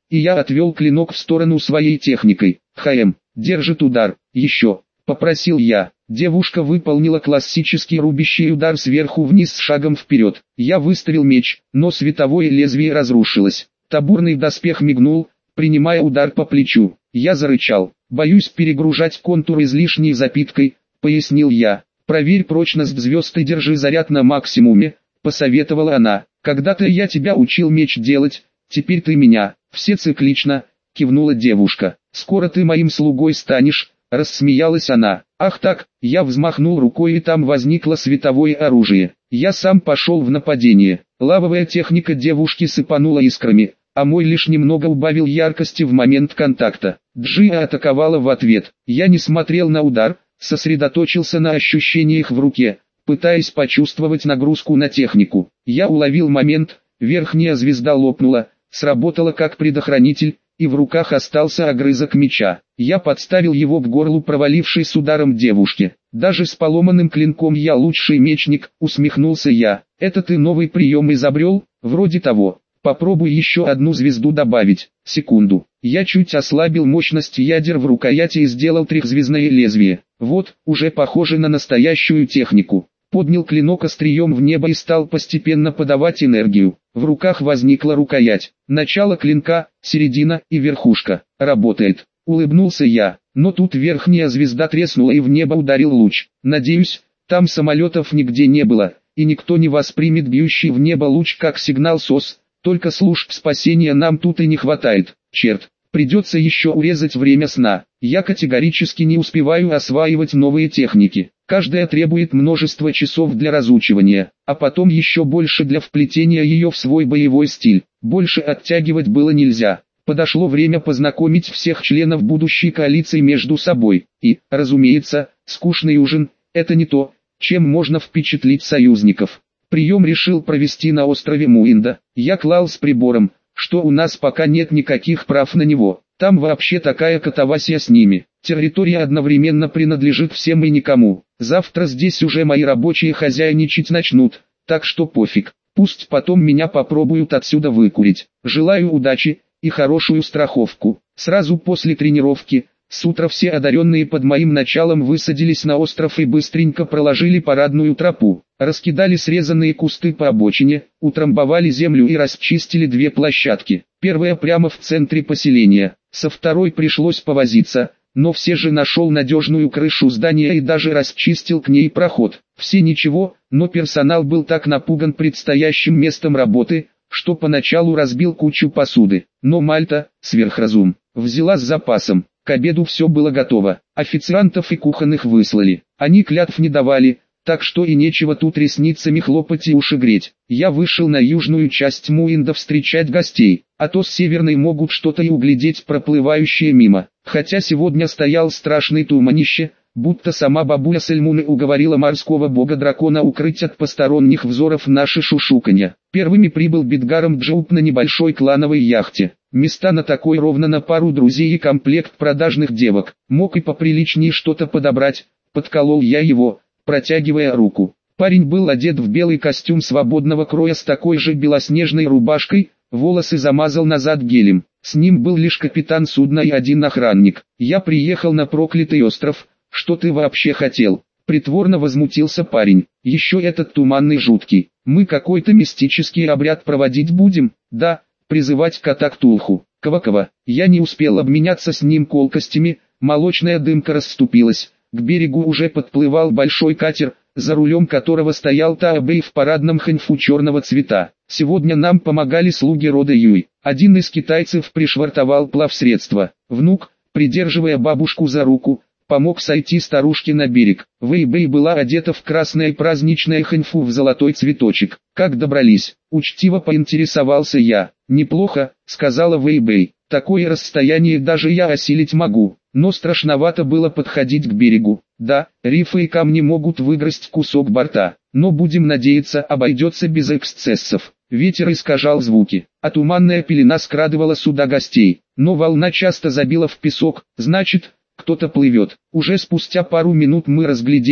S1: и я отвел клинок в сторону своей техникой. «ХМ, держит удар, еще», — попросил я. Девушка выполнила классический рубящий удар сверху вниз с шагом вперед. Я выставил меч, но световое лезвие разрушилось. Табурный доспех мигнул, принимая удар по плечу. Я зарычал. «Боюсь перегружать контур излишней запиткой», — пояснил я. «Проверь прочность звезд и держи заряд на максимуме», — посоветовала она. «Когда-то я тебя учил меч делать, теперь ты меня». «Все циклично», — кивнула девушка. «Скоро ты моим слугой станешь», — рассмеялась она. «Ах так», — я взмахнул рукой, и там возникло световое оружие. Я сам пошел в нападение. Лавовая техника девушки сыпанула искрами, а мой лишь немного убавил яркости в момент контакта. Джиа атаковала в ответ. Я не смотрел на удар, сосредоточился на ощущениях в руке, пытаясь почувствовать нагрузку на технику. Я уловил момент, верхняя звезда лопнула, сработала как предохранитель, и в руках остался огрызок меча. Я подставил его к горлу провалившей с ударом девушки. «Даже с поломанным клинком я лучший мечник», — усмехнулся я. «Это ты новый прием изобрел? Вроде того. Попробуй еще одну звезду добавить». Секунду. Я чуть ослабил мощность ядер в рукояти и сделал трехзвездное лезвие. Вот, уже похоже на настоящую технику. Поднял клинок острием в небо и стал постепенно подавать энергию. В руках возникла рукоять. Начало клинка, середина и верхушка. Работает. Улыбнулся я, но тут верхняя звезда треснула и в небо ударил луч. Надеюсь, там самолетов нигде не было, и никто не воспримет бьющий в небо луч как сигнал СОС. Только служб спасения нам тут и не хватает. Черт, придется еще урезать время сна. Я категорически не успеваю осваивать новые техники. Каждая требует множества часов для разучивания, а потом еще больше для вплетения ее в свой боевой стиль. Больше оттягивать было нельзя. Подошло время познакомить всех членов будущей коалиции между собой. И, разумеется, скучный ужин – это не то, чем можно впечатлить союзников. Прием решил провести на острове Муинда. Я клал с прибором, что у нас пока нет никаких прав на него. Там вообще такая катавасия с ними. Территория одновременно принадлежит всем и никому. Завтра здесь уже мои рабочие хозяйничать начнут, так что пофиг. Пусть потом меня попробуют отсюда выкурить. Желаю удачи и хорошую страховку. Сразу после тренировки, с утра все одаренные под моим началом высадились на остров и быстренько проложили парадную тропу. Раскидали срезанные кусты по обочине, утрамбовали землю и расчистили две площадки. Первая прямо в центре поселения, со второй пришлось повозиться, но все же нашел надежную крышу здания и даже расчистил к ней проход. Все ничего, но персонал был так напуган предстоящим местом работы, что поначалу разбил кучу посуды. Но Мальта, сверхразум, взяла с запасом. К обеду все было готово, официантов и кухонных выслали. Они клятв не давали, так что и нечего тут ресницами хлопать и уши греть. Я вышел на южную часть Муинда встречать гостей, а то с северной могут что-то и углядеть проплывающее мимо. Хотя сегодня стоял страшный туманище, будто сама бабуля Сельмуны уговорила морского бога-дракона укрыть от посторонних взоров наши шушуканья. Первыми прибыл Бидгаром Джоуп на небольшой клановой яхте. Места на такой ровно на пару друзей и комплект продажных девок. Мог и поприличнее что-то подобрать, подколол я его, протягивая руку. Парень был одет в белый костюм свободного кроя с такой же белоснежной рубашкой, волосы замазал назад гелем. С ним был лишь капитан судна и один охранник. Я приехал на проклятый остров, что ты вообще хотел? Притворно возмутился парень. Еще этот туманный жуткий. Мы какой-то мистический обряд проводить будем? Да, призывать кота Ктулху. Ква-ква. Я не успел обменяться с ним колкостями, молочная дымка расступилась. К берегу уже подплывал большой катер, за рулем которого стоял Таобэй в парадном ханьфу черного цвета. Сегодня нам помогали слуги рода Юй. Один из китайцев пришвартовал плавсредство. Внук, придерживая бабушку за руку, помог сойти старушке на берег. Вэй-Бэй была одета в красное праздничное ханьфу в золотой цветочек. Как добрались? Учтиво поинтересовался я. Неплохо, сказала Вэй-Бэй. Такое расстояние даже я осилить могу, но страшновато было подходить к берегу. Да, рифы и камни могут выгрызть кусок борта, но будем надеяться, обойдется без эксцессов. Ветер искажал звуки, а туманная пелена скрадывала сюда гостей, но волна часто забила в песок, значит, кто-то плывет. Уже спустя пару минут мы разглядели,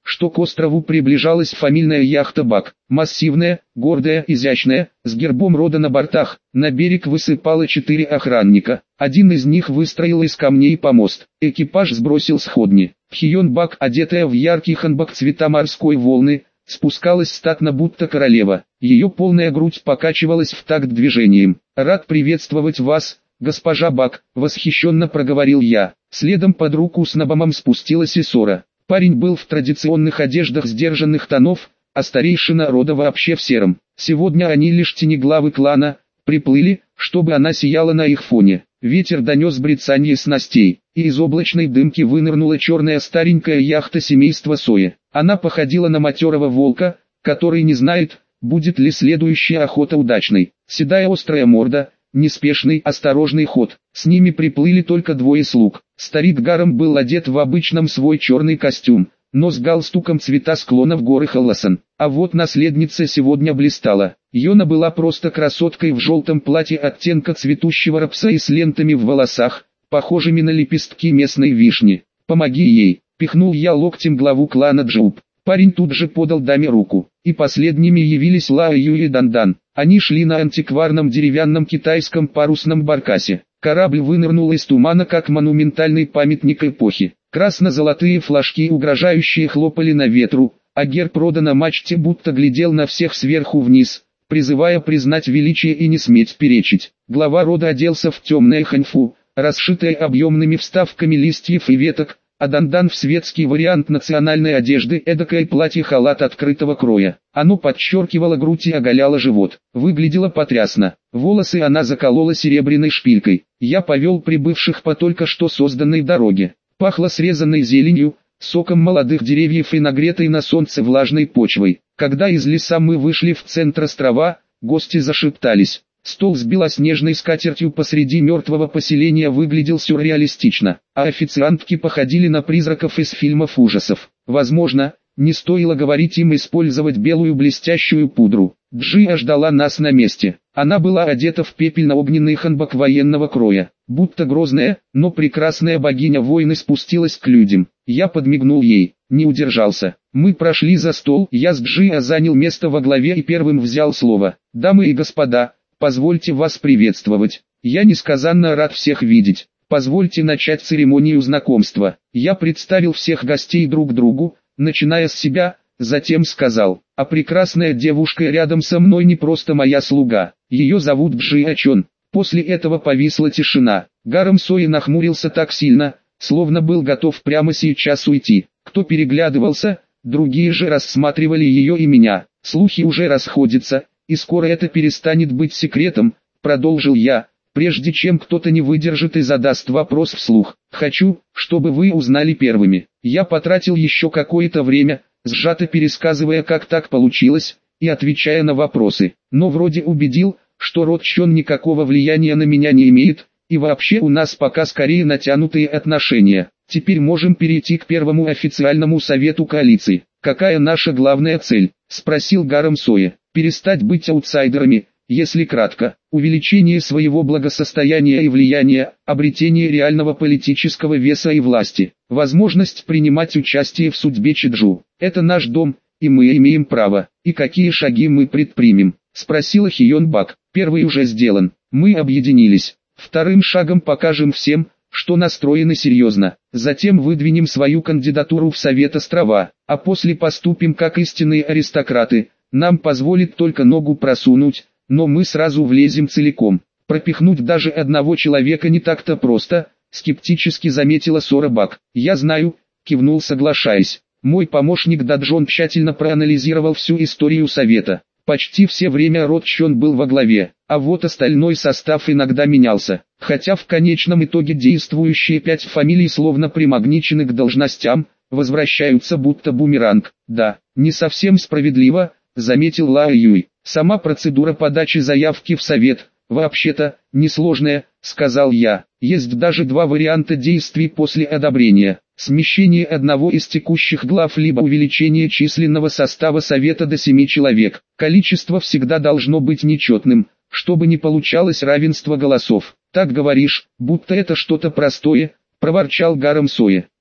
S1: что к острову приближалась фамильная яхта Бак, массивная, гордая, изящная, с гербом рода на бортах. На берег высыпало четыре охранника, один из них выстроил из камней помост, экипаж сбросил сходни. Хион Бак, одетая в яркий ханбок цвета морской волны, спускалась статно будто королева, ее полная грудь покачивалась в такт движением. «Рад приветствовать вас, госпожа Бак», — восхищенно проговорил я. Следом под руку с Набамом спустилась и Сора. Парень был в традиционных одеждах сдержанных тонов, а старейшина рода вообще в сером. Сегодня они лишь тенеглавы клана, приплыли, чтобы она сияла на их фоне. Ветер донес брецанье снастей, и из облачной дымки вынырнула черная старенькая яхта семейства Сои. Она походила на матерого волка, который не знает, будет ли следующая охота удачной. Седая острая морда, неспешный, осторожный ход. С ними приплыли только двое слуг. Старик Гарам был одет в обычном свой черный костюм, но с галстуком цвета склонов горы Халласан. А вот наследница сегодня блистала. Йона была просто красоткой в желтом платье оттенка цветущего рапса и с лентами в волосах, похожими на лепестки местной вишни. «Помоги ей», — пихнул я локтем главу клана Джуб. Парень тут же подал даме руку, и последними явились Лао Юй и Дандан. Они шли на антикварном деревянном китайском парусном баркасе. Корабль вынырнул из тумана как монументальный памятник эпохи. Красно-золотые флажки угрожающие хлопали на ветру, а герб рода на мачте будто глядел на всех сверху вниз, призывая признать величие и не сметь перечить. Глава рода оделся в темное ханьфу, расшитое объемными вставками листьев и веток, а Дандан в светский вариант национальной одежды, эдакое платье-халат открытого кроя. Оно подчеркивало грудь и оголяло живот. Выглядело потрясно. Волосы она заколола серебряной шпилькой. Я повел прибывших по только что созданной дороге. Пахло срезанной зеленью, соком молодых деревьев и нагретой на солнце влажной почвой. Когда из леса мы вышли в центр острова, гости зашептались. Стол с белоснежной скатертью посреди мертвого поселения выглядел сюрреалистично, а официантки походили на призраков из фильмов ужасов. Возможно, не стоило говорить им использовать белую блестящую пудру. Джия ждала нас на месте. Она была одета в пепельно-огненный ханбок военного кроя. Будто грозная, но прекрасная богиня войны спустилась к людям. Я подмигнул ей, не удержался. Мы прошли за стол, я с Джия занял место во главе и первым взял слово. «Дамы и господа, позвольте вас приветствовать. Я несказанно рад всех видеть. Позвольте начать церемонию знакомства». Я представил всех гостей друг другу, начиная с себя, затем сказал: «А прекрасная девушка рядом со мной не просто моя слуга. Ее зовут Джия Чон». После этого повисла тишина. Гарам Сои нахмурился так сильно, словно был готов прямо сейчас уйти. Кто переглядывался, другие же рассматривали ее и меня. Слухи уже расходятся, и скоро это перестанет быть секретом, продолжил я, прежде чем кто-то не выдержит и задаст вопрос вслух. Хочу, чтобы вы узнали первыми. Я потратил еще какое-то время, сжато пересказывая, как так получилось, и отвечая на вопросы, но вроде убедил, что род Чон никакого влияния на меня не имеет, и вообще у нас пока скорее натянутые отношения. Теперь можем перейти к первому официальному совету коалиции. «Какая наша главная цель?» – спросил Гарам Сои. «Перестать быть аутсайдерами, если кратко, увеличение своего благосостояния и влияния, обретение реального политического веса и власти, возможность принимать участие в судьбе Чеджу. Это наш дом, и мы имеем право. И какие шаги мы предпримем?» – спросила Хион Бак. «Первый уже сделан, мы объединились. Вторым шагом покажем всем, что настроены серьезно. Затем выдвинем свою кандидатуру в Совет Острова, а после поступим как истинные аристократы. Нам позволит только ногу просунуть, но мы сразу влезем целиком. Пропихнуть даже одного человека не так-то просто», — скептически заметила Сора Бак. «Я знаю», — кивнул, соглашаясь. Мой помощник Даджон тщательно проанализировал всю историю Совета. Почти все время род Чон был во главе, а вот остальной состав иногда менялся. Хотя в конечном итоге действующие пять фамилий словно примагничены к должностям, возвращаются будто бумеранг. «Да, не совсем справедливо», — заметил Лао Юй. «Сама процедура подачи заявки в совет, вообще-то, несложная», — сказал я. «Есть даже два варианта действий после одобрения. Смещение одного из текущих глав либо увеличение численного состава совета до семи человек. Количество всегда должно быть нечетным, чтобы не получалось равенство голосов». «Так говоришь, будто это что-то простое», — проворчал Гарам Сои.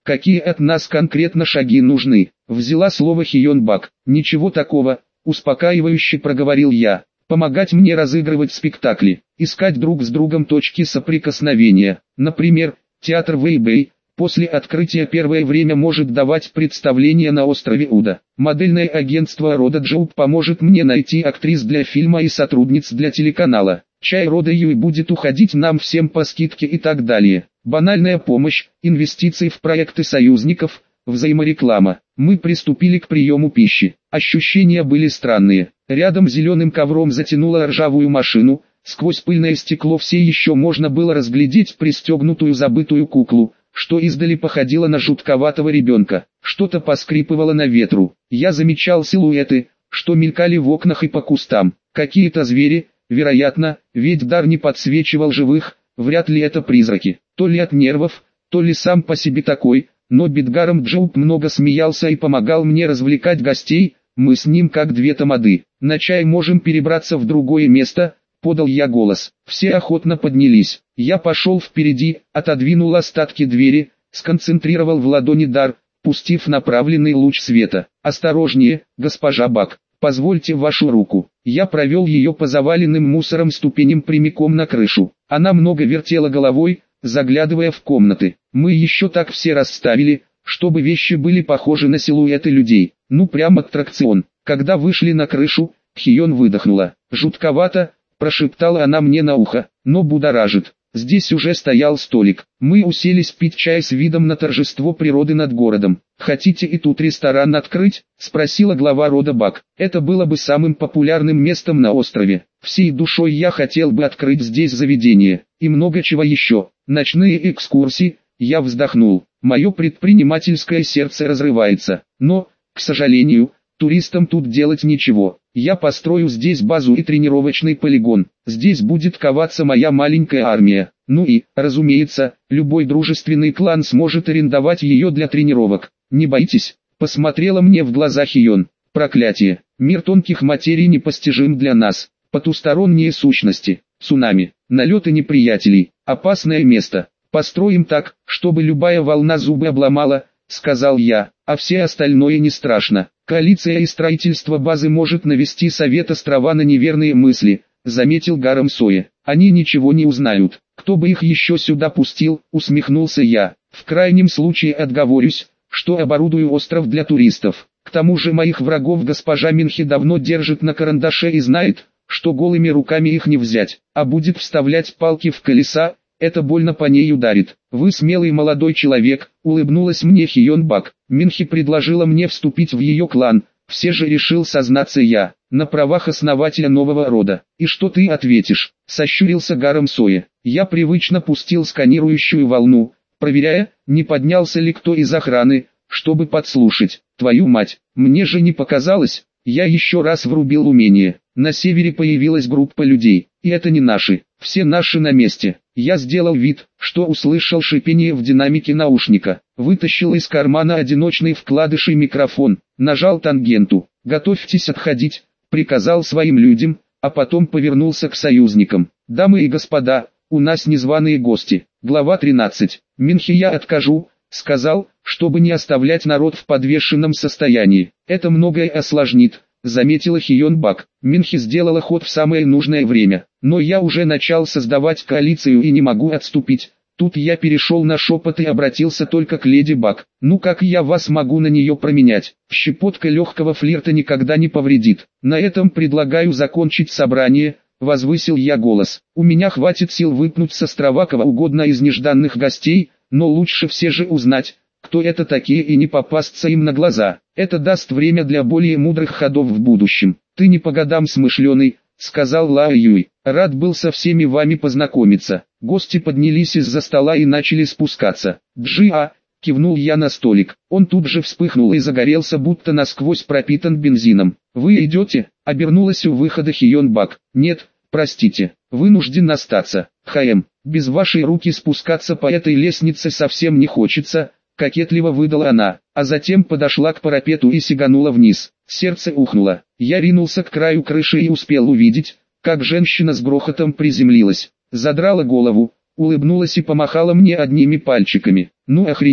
S1: Какие от нас конкретно шаги нужны? Взяла слово Хион Бак. Ничего такого, успокаивающе проговорил я. Помогать мне разыгрывать спектакли, искать друг с другом точки соприкосновения. Например, театр Вэйбэй после открытия первое время может давать представление на острове Уда. Модельное агентство Рода Джоуп поможет мне найти актрис для фильма и сотрудниц для телеканала. Чай Рода Юй будет уходить нам всем по скидке и так далее. Банальная помощь, инвестиции в проекты союзников, взаимореклама. Мы приступили к приему пищи. Ощущения были странные. Рядом зеленым ковром затянуло ржавую машину. Сквозь пыльное стекло все еще можно было разглядеть пристегнутую забытую куклу, что издали походило на жутковатого ребенка. Что-то поскрипывало на ветру. Я замечал силуэты, что мелькали в окнах и по кустам. Какие-то звери, вероятно, ведь дар не подсвечивал живых, вряд ли это призраки. То ли от нервов, то ли сам по себе такой, но Бидгаром Джоуп много смеялся и помогал мне развлекать гостей, мы с ним как две тамады. На чай можем перебраться в другое место, подал я голос. Все охотно поднялись. Я пошел впереди, отодвинул остатки двери, сконцентрировал в ладони дар, пустив направленный луч света. «Осторожнее, госпожа Бак, позвольте вашу руку». Я провел ее по заваленным мусором ступеням прямиком на крышу. Она много вертела головой, заглядывая в комнаты. Мы еще так все расставили, чтобы вещи были похожи на силуэты людей. Ну прям аттракцион. Когда вышли на крышу, Хион выдохнула. «Жутковато», прошептала она мне на ухо, но будоражит. Здесь уже стоял столик. Мы уселись пить чай с видом на торжество природы над городом. «Хотите и тут ресторан открыть?» – спросила глава рода Бак. Это было бы самым популярным местом на острове. Всей душой я хотел бы открыть здесь заведение. И много чего еще. Ночные экскурсии. Я вздохнул. Мое предпринимательское сердце разрывается. Но, к сожалению, туристам тут делать нечего. Я построю здесь базу и тренировочный полигон. Здесь будет коваться моя маленькая армия. Ну и, разумеется, любой дружественный клан сможет арендовать ее для тренировок. Не боитесь? Посмотрела мне в глаза Хион. Проклятие. Мир тонких материй непостижим для нас. Потусторонние сущности. Цунами. Налеты неприятелей. Опасное место. Построим так, чтобы любая волна зубы обломала, сказал я, а все остальное не страшно. Коалиция и строительство базы может навести Совет Острова на неверные мысли, заметил Гарам Сое. Они ничего не узнают. Кто бы их еще сюда пустил, усмехнулся я. В крайнем случае отговорюсь, что оборудую остров для туристов. К тому же моих врагов госпожа Минхи давно держит на карандаше и знает, что голыми руками их не взять, а будет вставлять палки в колеса, это больно по ней ударит. Вы смелый молодой человек, улыбнулась мне Хион Бак. Минхи предложила мне вступить в ее клан, все же решил сознаться я, на правах основателя нового рода. И что ты ответишь? Сощурился Гарам Сое. Я привычно пустил сканирующую волну, проверяя, не поднялся ли кто из охраны, чтобы подслушать. Твою мать, мне же не показалось. Я еще раз врубил умение. На севере появилась группа людей, и это не наши, все наши на месте. Я сделал вид, что услышал шипение в динамике наушника, вытащил из кармана одиночный вкладыш и микрофон, нажал тангенту. «Готовьтесь отходить», — приказал своим людям, а потом повернулся к союзникам. «Дамы и господа, у нас незваные гости». Глава тринадцать. «Минхи я откажу», — сказал, чтобы не оставлять народ в подвешенном состоянии. «Это многое осложнит», — заметила Хион Бак. Минхи сделала ход в самое нужное время. Но я уже начал создавать коалицию и не могу отступить. Тут я перешел на шепот и обратился только к леди Бак. Ну как я вас могу на нее променять? Щепотка легкого флирта никогда не повредит. На этом предлагаю закончить собрание, возвысил я голос. У меня хватит сил выпнуть с острова кого угодно из нежданных гостей, но лучше все же узнать, кто это такие, и не попасться им на глаза. Это даст время для более мудрых ходов в будущем. Ты не по годам смышленый, сказал Лао Юй. Рад был со всеми вами познакомиться. Гости поднялись из-за стола и начали спускаться. Джиа, кивнул я на столик. Он тут же вспыхнул и загорелся, будто насквозь пропитан бензином. Вы идете? Обернулась у выхода Хион Бак. Нет, простите, вынужден остаться. Хаэм, без вашей руки спускаться по этой лестнице совсем не хочется, кокетливо выдала она, а затем подошла к парапету и сиганула вниз. Сердце ухнуло. Я ринулся к краю крыши и успел увидеть, как женщина с грохотом приземлилась, задрала голову, улыбнулась и помахала мне одними пальчиками. Ну охренеть,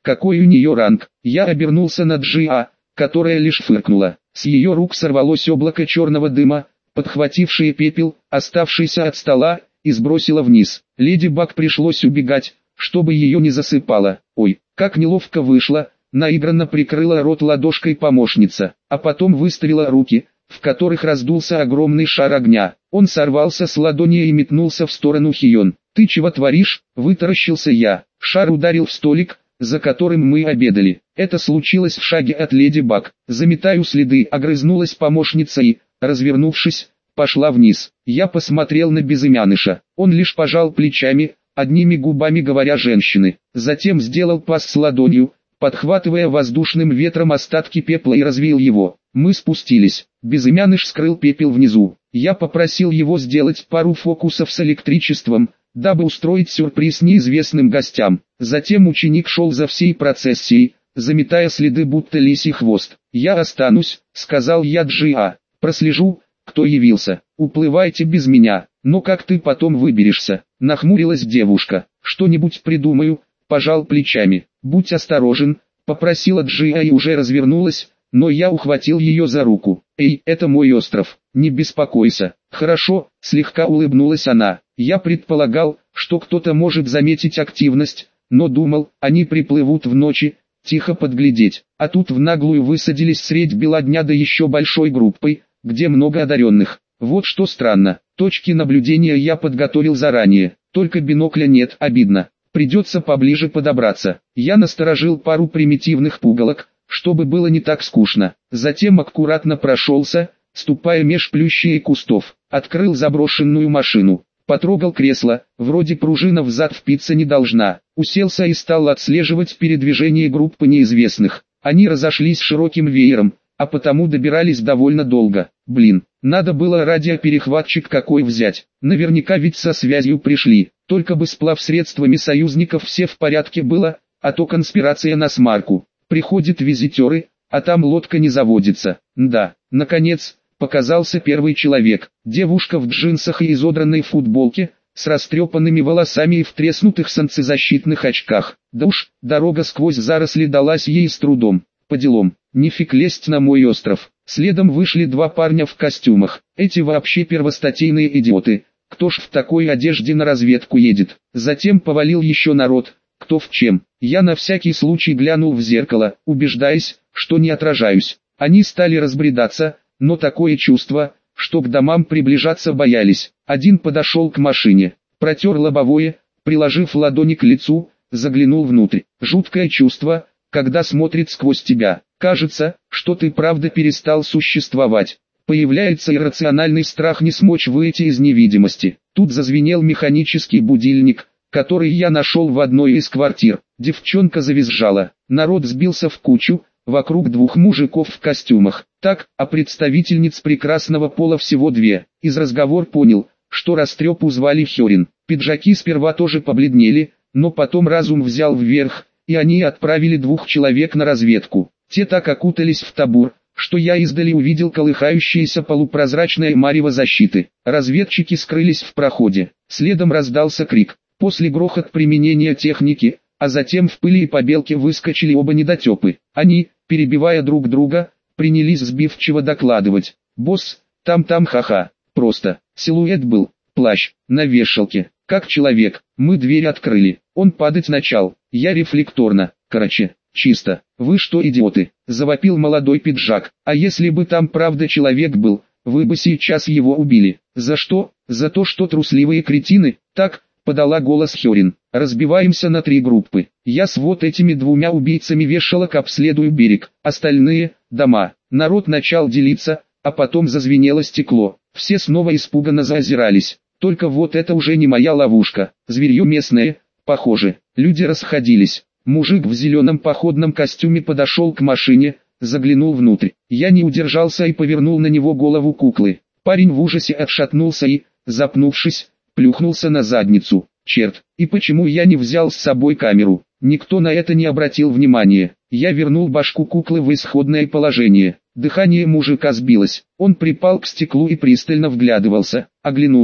S1: какой у нее ранг. Я обернулся на Джиа, которая лишь фыркнула. С ее рук сорвалось облако черного дыма, подхватившее пепел, оставшийся от стола, и сбросило вниз. Леди Баг пришлось убегать, чтобы ее не засыпало. Ой, как неловко вышло, наигранно прикрыла рот ладошкой помощница, а потом выставила руки, в которых раздулся огромный шар огня. Он сорвался с ладони и метнулся в сторону Хион. «Ты чего творишь?» – вытаращился я. Шар ударил в столик, за которым мы обедали. Это случилось в шаге от Леди Баг. Заметаю следы, огрызнулась помощница и, развернувшись, пошла вниз. Я посмотрел на безымяныша. Он лишь пожал плечами, одними губами говоря женщины. Затем сделал пас с ладонью, подхватывая воздушным ветром остатки пепла и развеял его. Мы спустились. Безымяныш скрыл пепел внизу. Я попросил его сделать пару фокусов с электричеством, дабы устроить сюрприз неизвестным гостям. Затем ученик шел за всей процессией, заметая следы будто лисий хвост. «Я останусь», — сказал я Джиа. «Прослежу, кто явился. Уплывайте без меня, но как ты потом выберешься?» Нахмурилась девушка. «Что-нибудь придумаю», — пожал плечами. «Будь осторожен», — попросила Джиа и уже развернулась, но я ухватил ее за руку. «Эй, это мой остров, не беспокойся». «Хорошо», — слегка улыбнулась она. Я предполагал, что кто-то может заметить активность, но думал, они приплывут в ночи, тихо подглядеть. А тут в наглую высадились средь бела дня да еще большой группой, где много одаренных. Вот что странно, точки наблюдения я подготовил заранее, только бинокля нет, обидно. Придется поближе подобраться. Я насторожил пару примитивных пугалок, чтобы было не так скучно. Затем аккуратно прошелся, ступая меж плющей и кустов. Открыл заброшенную машину. Потрогал кресло, вроде пружина взад впиться не должна. Уселся и стал отслеживать передвижение группы неизвестных. Они разошлись широким веером, а потому добирались довольно долго. Блин, надо было радиоперехватчик какой взять. Наверняка ведь со связью пришли. Только бы с плавсредствами союзников все в порядке было, а то конспирация на смарку. Приходят визитеры, а там лодка не заводится. Да, наконец, показался первый человек. Девушка в джинсах и изодранной футболке, с растрепанными волосами и в треснутых солнцезащитных очках. Да уж, дорога сквозь заросли далась ей с трудом. По делам, нефиг лезть на мой остров. Следом вышли два парня в костюмах. Эти вообще первостатейные идиоты. Кто ж в такой одежде на разведку едет? Затем повалил еще народ, кто в чем. Я на всякий случай глянул в зеркало, убеждаясь, что не отражаюсь. Они стали разбредаться, но такое чувство, что к домам приближаться боялись. Один подошел к машине, протер лобовое, приложив ладони к лицу, заглянул внутрь. Жуткое чувство, когда смотрит сквозь тебя. Кажется, что ты правда перестал существовать. Появляется иррациональный страх не смочь выйти из невидимости. Тут зазвенел механический будильник, который я нашел в одной из квартир. Девчонка завизжала. Народ сбился в кучу, вокруг двух мужиков в костюмах. Так, а представительниц прекрасного пола всего две. Из разговора понял, что растрепу звали Хёрин. Пиджаки сперва тоже побледнели, но потом разум взял вверх, и они отправили двух человек на разведку. Те так окутались в табур, что я издали увидел колыхающееся полупрозрачное марево защиты. Разведчики скрылись в проходе. Следом раздался крик. После грохот применения техники, а затем в пыли и побелке выскочили оба недотепы. Они, перебивая друг друга, принялись сбивчиво докладывать. «Босс, там-там ха-ха, просто, силуэт был, плащ, на вешалке, как человек, мы дверь открыли, он падать начал, я рефлекторно, короче, чисто, вы что идиоты?» — завопил молодой пиджак. «А если бы там правда человек был, вы бы сейчас его убили». «За что?» «За то, что трусливые кретины, так», — подала голос Хёрин. «Разбиваемся на три группы. Я с вот этими двумя убийцами вешалок обследую берег, остальные — дома». Народ начал делиться, а потом зазвенело стекло. Все снова испуганно заозирались. Только вот это уже не моя ловушка. Зверье местное, похоже. Люди расходились. Мужик в зеленом походном костюме подошел к машине, заглянул внутрь. Я не удержался и повернул на него голову куклы. Парень в ужасе отшатнулся и, запнувшись, плюхнулся на задницу. Черт, и почему я не взял с собой камеру? Никто на это не обратил внимания. Я вернул башку куклы в исходное положение. Дыхание мужика сбилось. Он припал к стеклу и пристально вглядывался, оглянулся.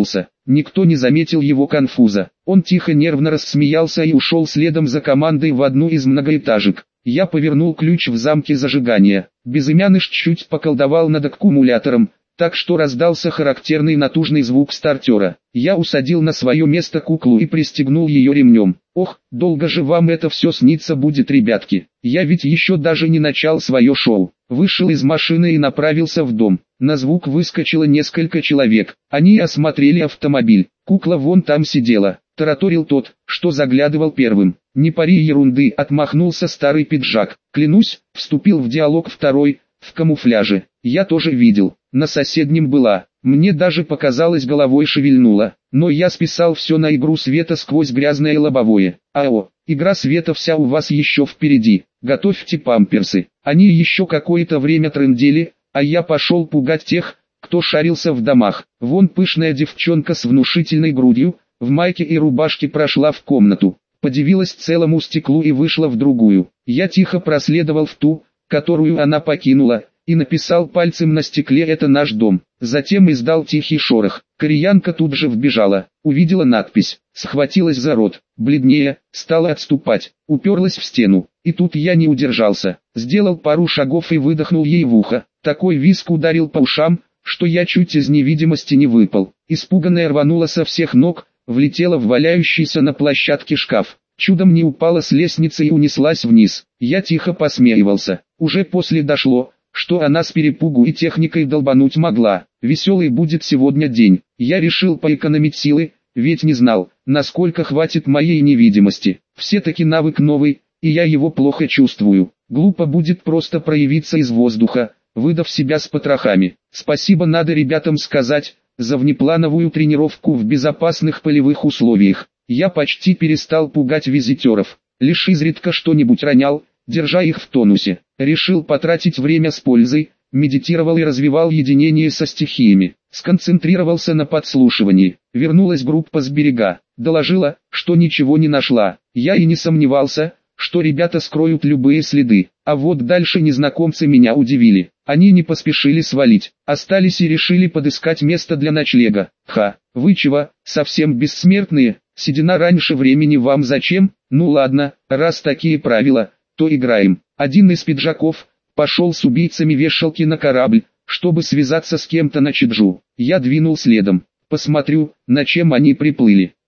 S1: Никто не заметил его конфуза. Он тихо нервно рассмеялся и ушел следом за командой в одну из многоэтажек. Я повернул ключ в замке зажигания. Безымяныш чуть поколдовал над аккумулятором, так что раздался характерный натужный звук стартера. Я усадил на свое место куклу и пристегнул ее ремнем. Ох, долго же вам это все снится будет, ребятки. Я ведь еще даже не начал свое шоу. Вышел из машины и направился в дом. На звук выскочило несколько человек. Они осмотрели автомобиль. Кукла вон там сидела. Тараторил тот, что заглядывал первым. Не пари ерунды, отмахнулся старый пиджак. Клянусь, вступил в диалог второй, в камуфляже. Я тоже видел. На соседнем была. Мне даже показалось, головой шевельнула. Но я списал все на игру света сквозь грязное лобовое. Ао, игра света вся у вас еще впереди. Готовьте памперсы. Они еще какое-то время трындели, а я пошел пугать тех, кто шарился в домах. Вон пышная девчонка с внушительной грудью, в майке и рубашке прошла в комнату. Подивилась целому стеклу и вышла в другую. Я тихо проследовал в ту, которую она покинула, и написал пальцем на стекле «Это наш дом». Затем издал тихий шорох. Кореянка тут же вбежала, увидела надпись, схватилась за рот, бледнее, стала отступать, уперлась в стену. И тут я не удержался, сделал пару шагов и выдохнул ей в ухо. Такой визг ударил по ушам, что я чуть из невидимости не выпал. Испуганная рванула со всех ног, влетела в валяющийся на площадке шкаф. Чудом не упала с лестницы и унеслась вниз. Я тихо посмеивался. Уже после дошло, что она с перепугу и техникой долбануть могла. Веселый будет сегодня день. Я решил поэкономить силы, ведь не знал, насколько хватит моей невидимости. Все-таки навык новый, и я его плохо чувствую. Глупо будет просто проявиться из воздуха, выдав себя с потрохами. Спасибо надо ребятам сказать, за внеплановую тренировку в безопасных полевых условиях. Я почти перестал пугать визитеров, лишь изредка что-нибудь ронял, держа их в тонусе. Решил потратить время с пользой, медитировал и развивал единение со стихиями. Сконцентрировался на подслушивании. Вернулась группа с берега, доложила, что ничего не нашла. Я и не сомневался, что ребята скроют любые следы. А вот дальше незнакомцы меня удивили. Они не поспешили свалить, остались и решили подыскать место для ночлега. Ха, вы чего, совсем бессмертные? Седина раньше времени вам зачем? Ну ладно, раз такие правила, то играем. Один из пиджаков пошел с убийцами вешалки на корабль, чтобы связаться с кем-то на Чеджу. Я двинул следом. Посмотрю, на чем они приплыли.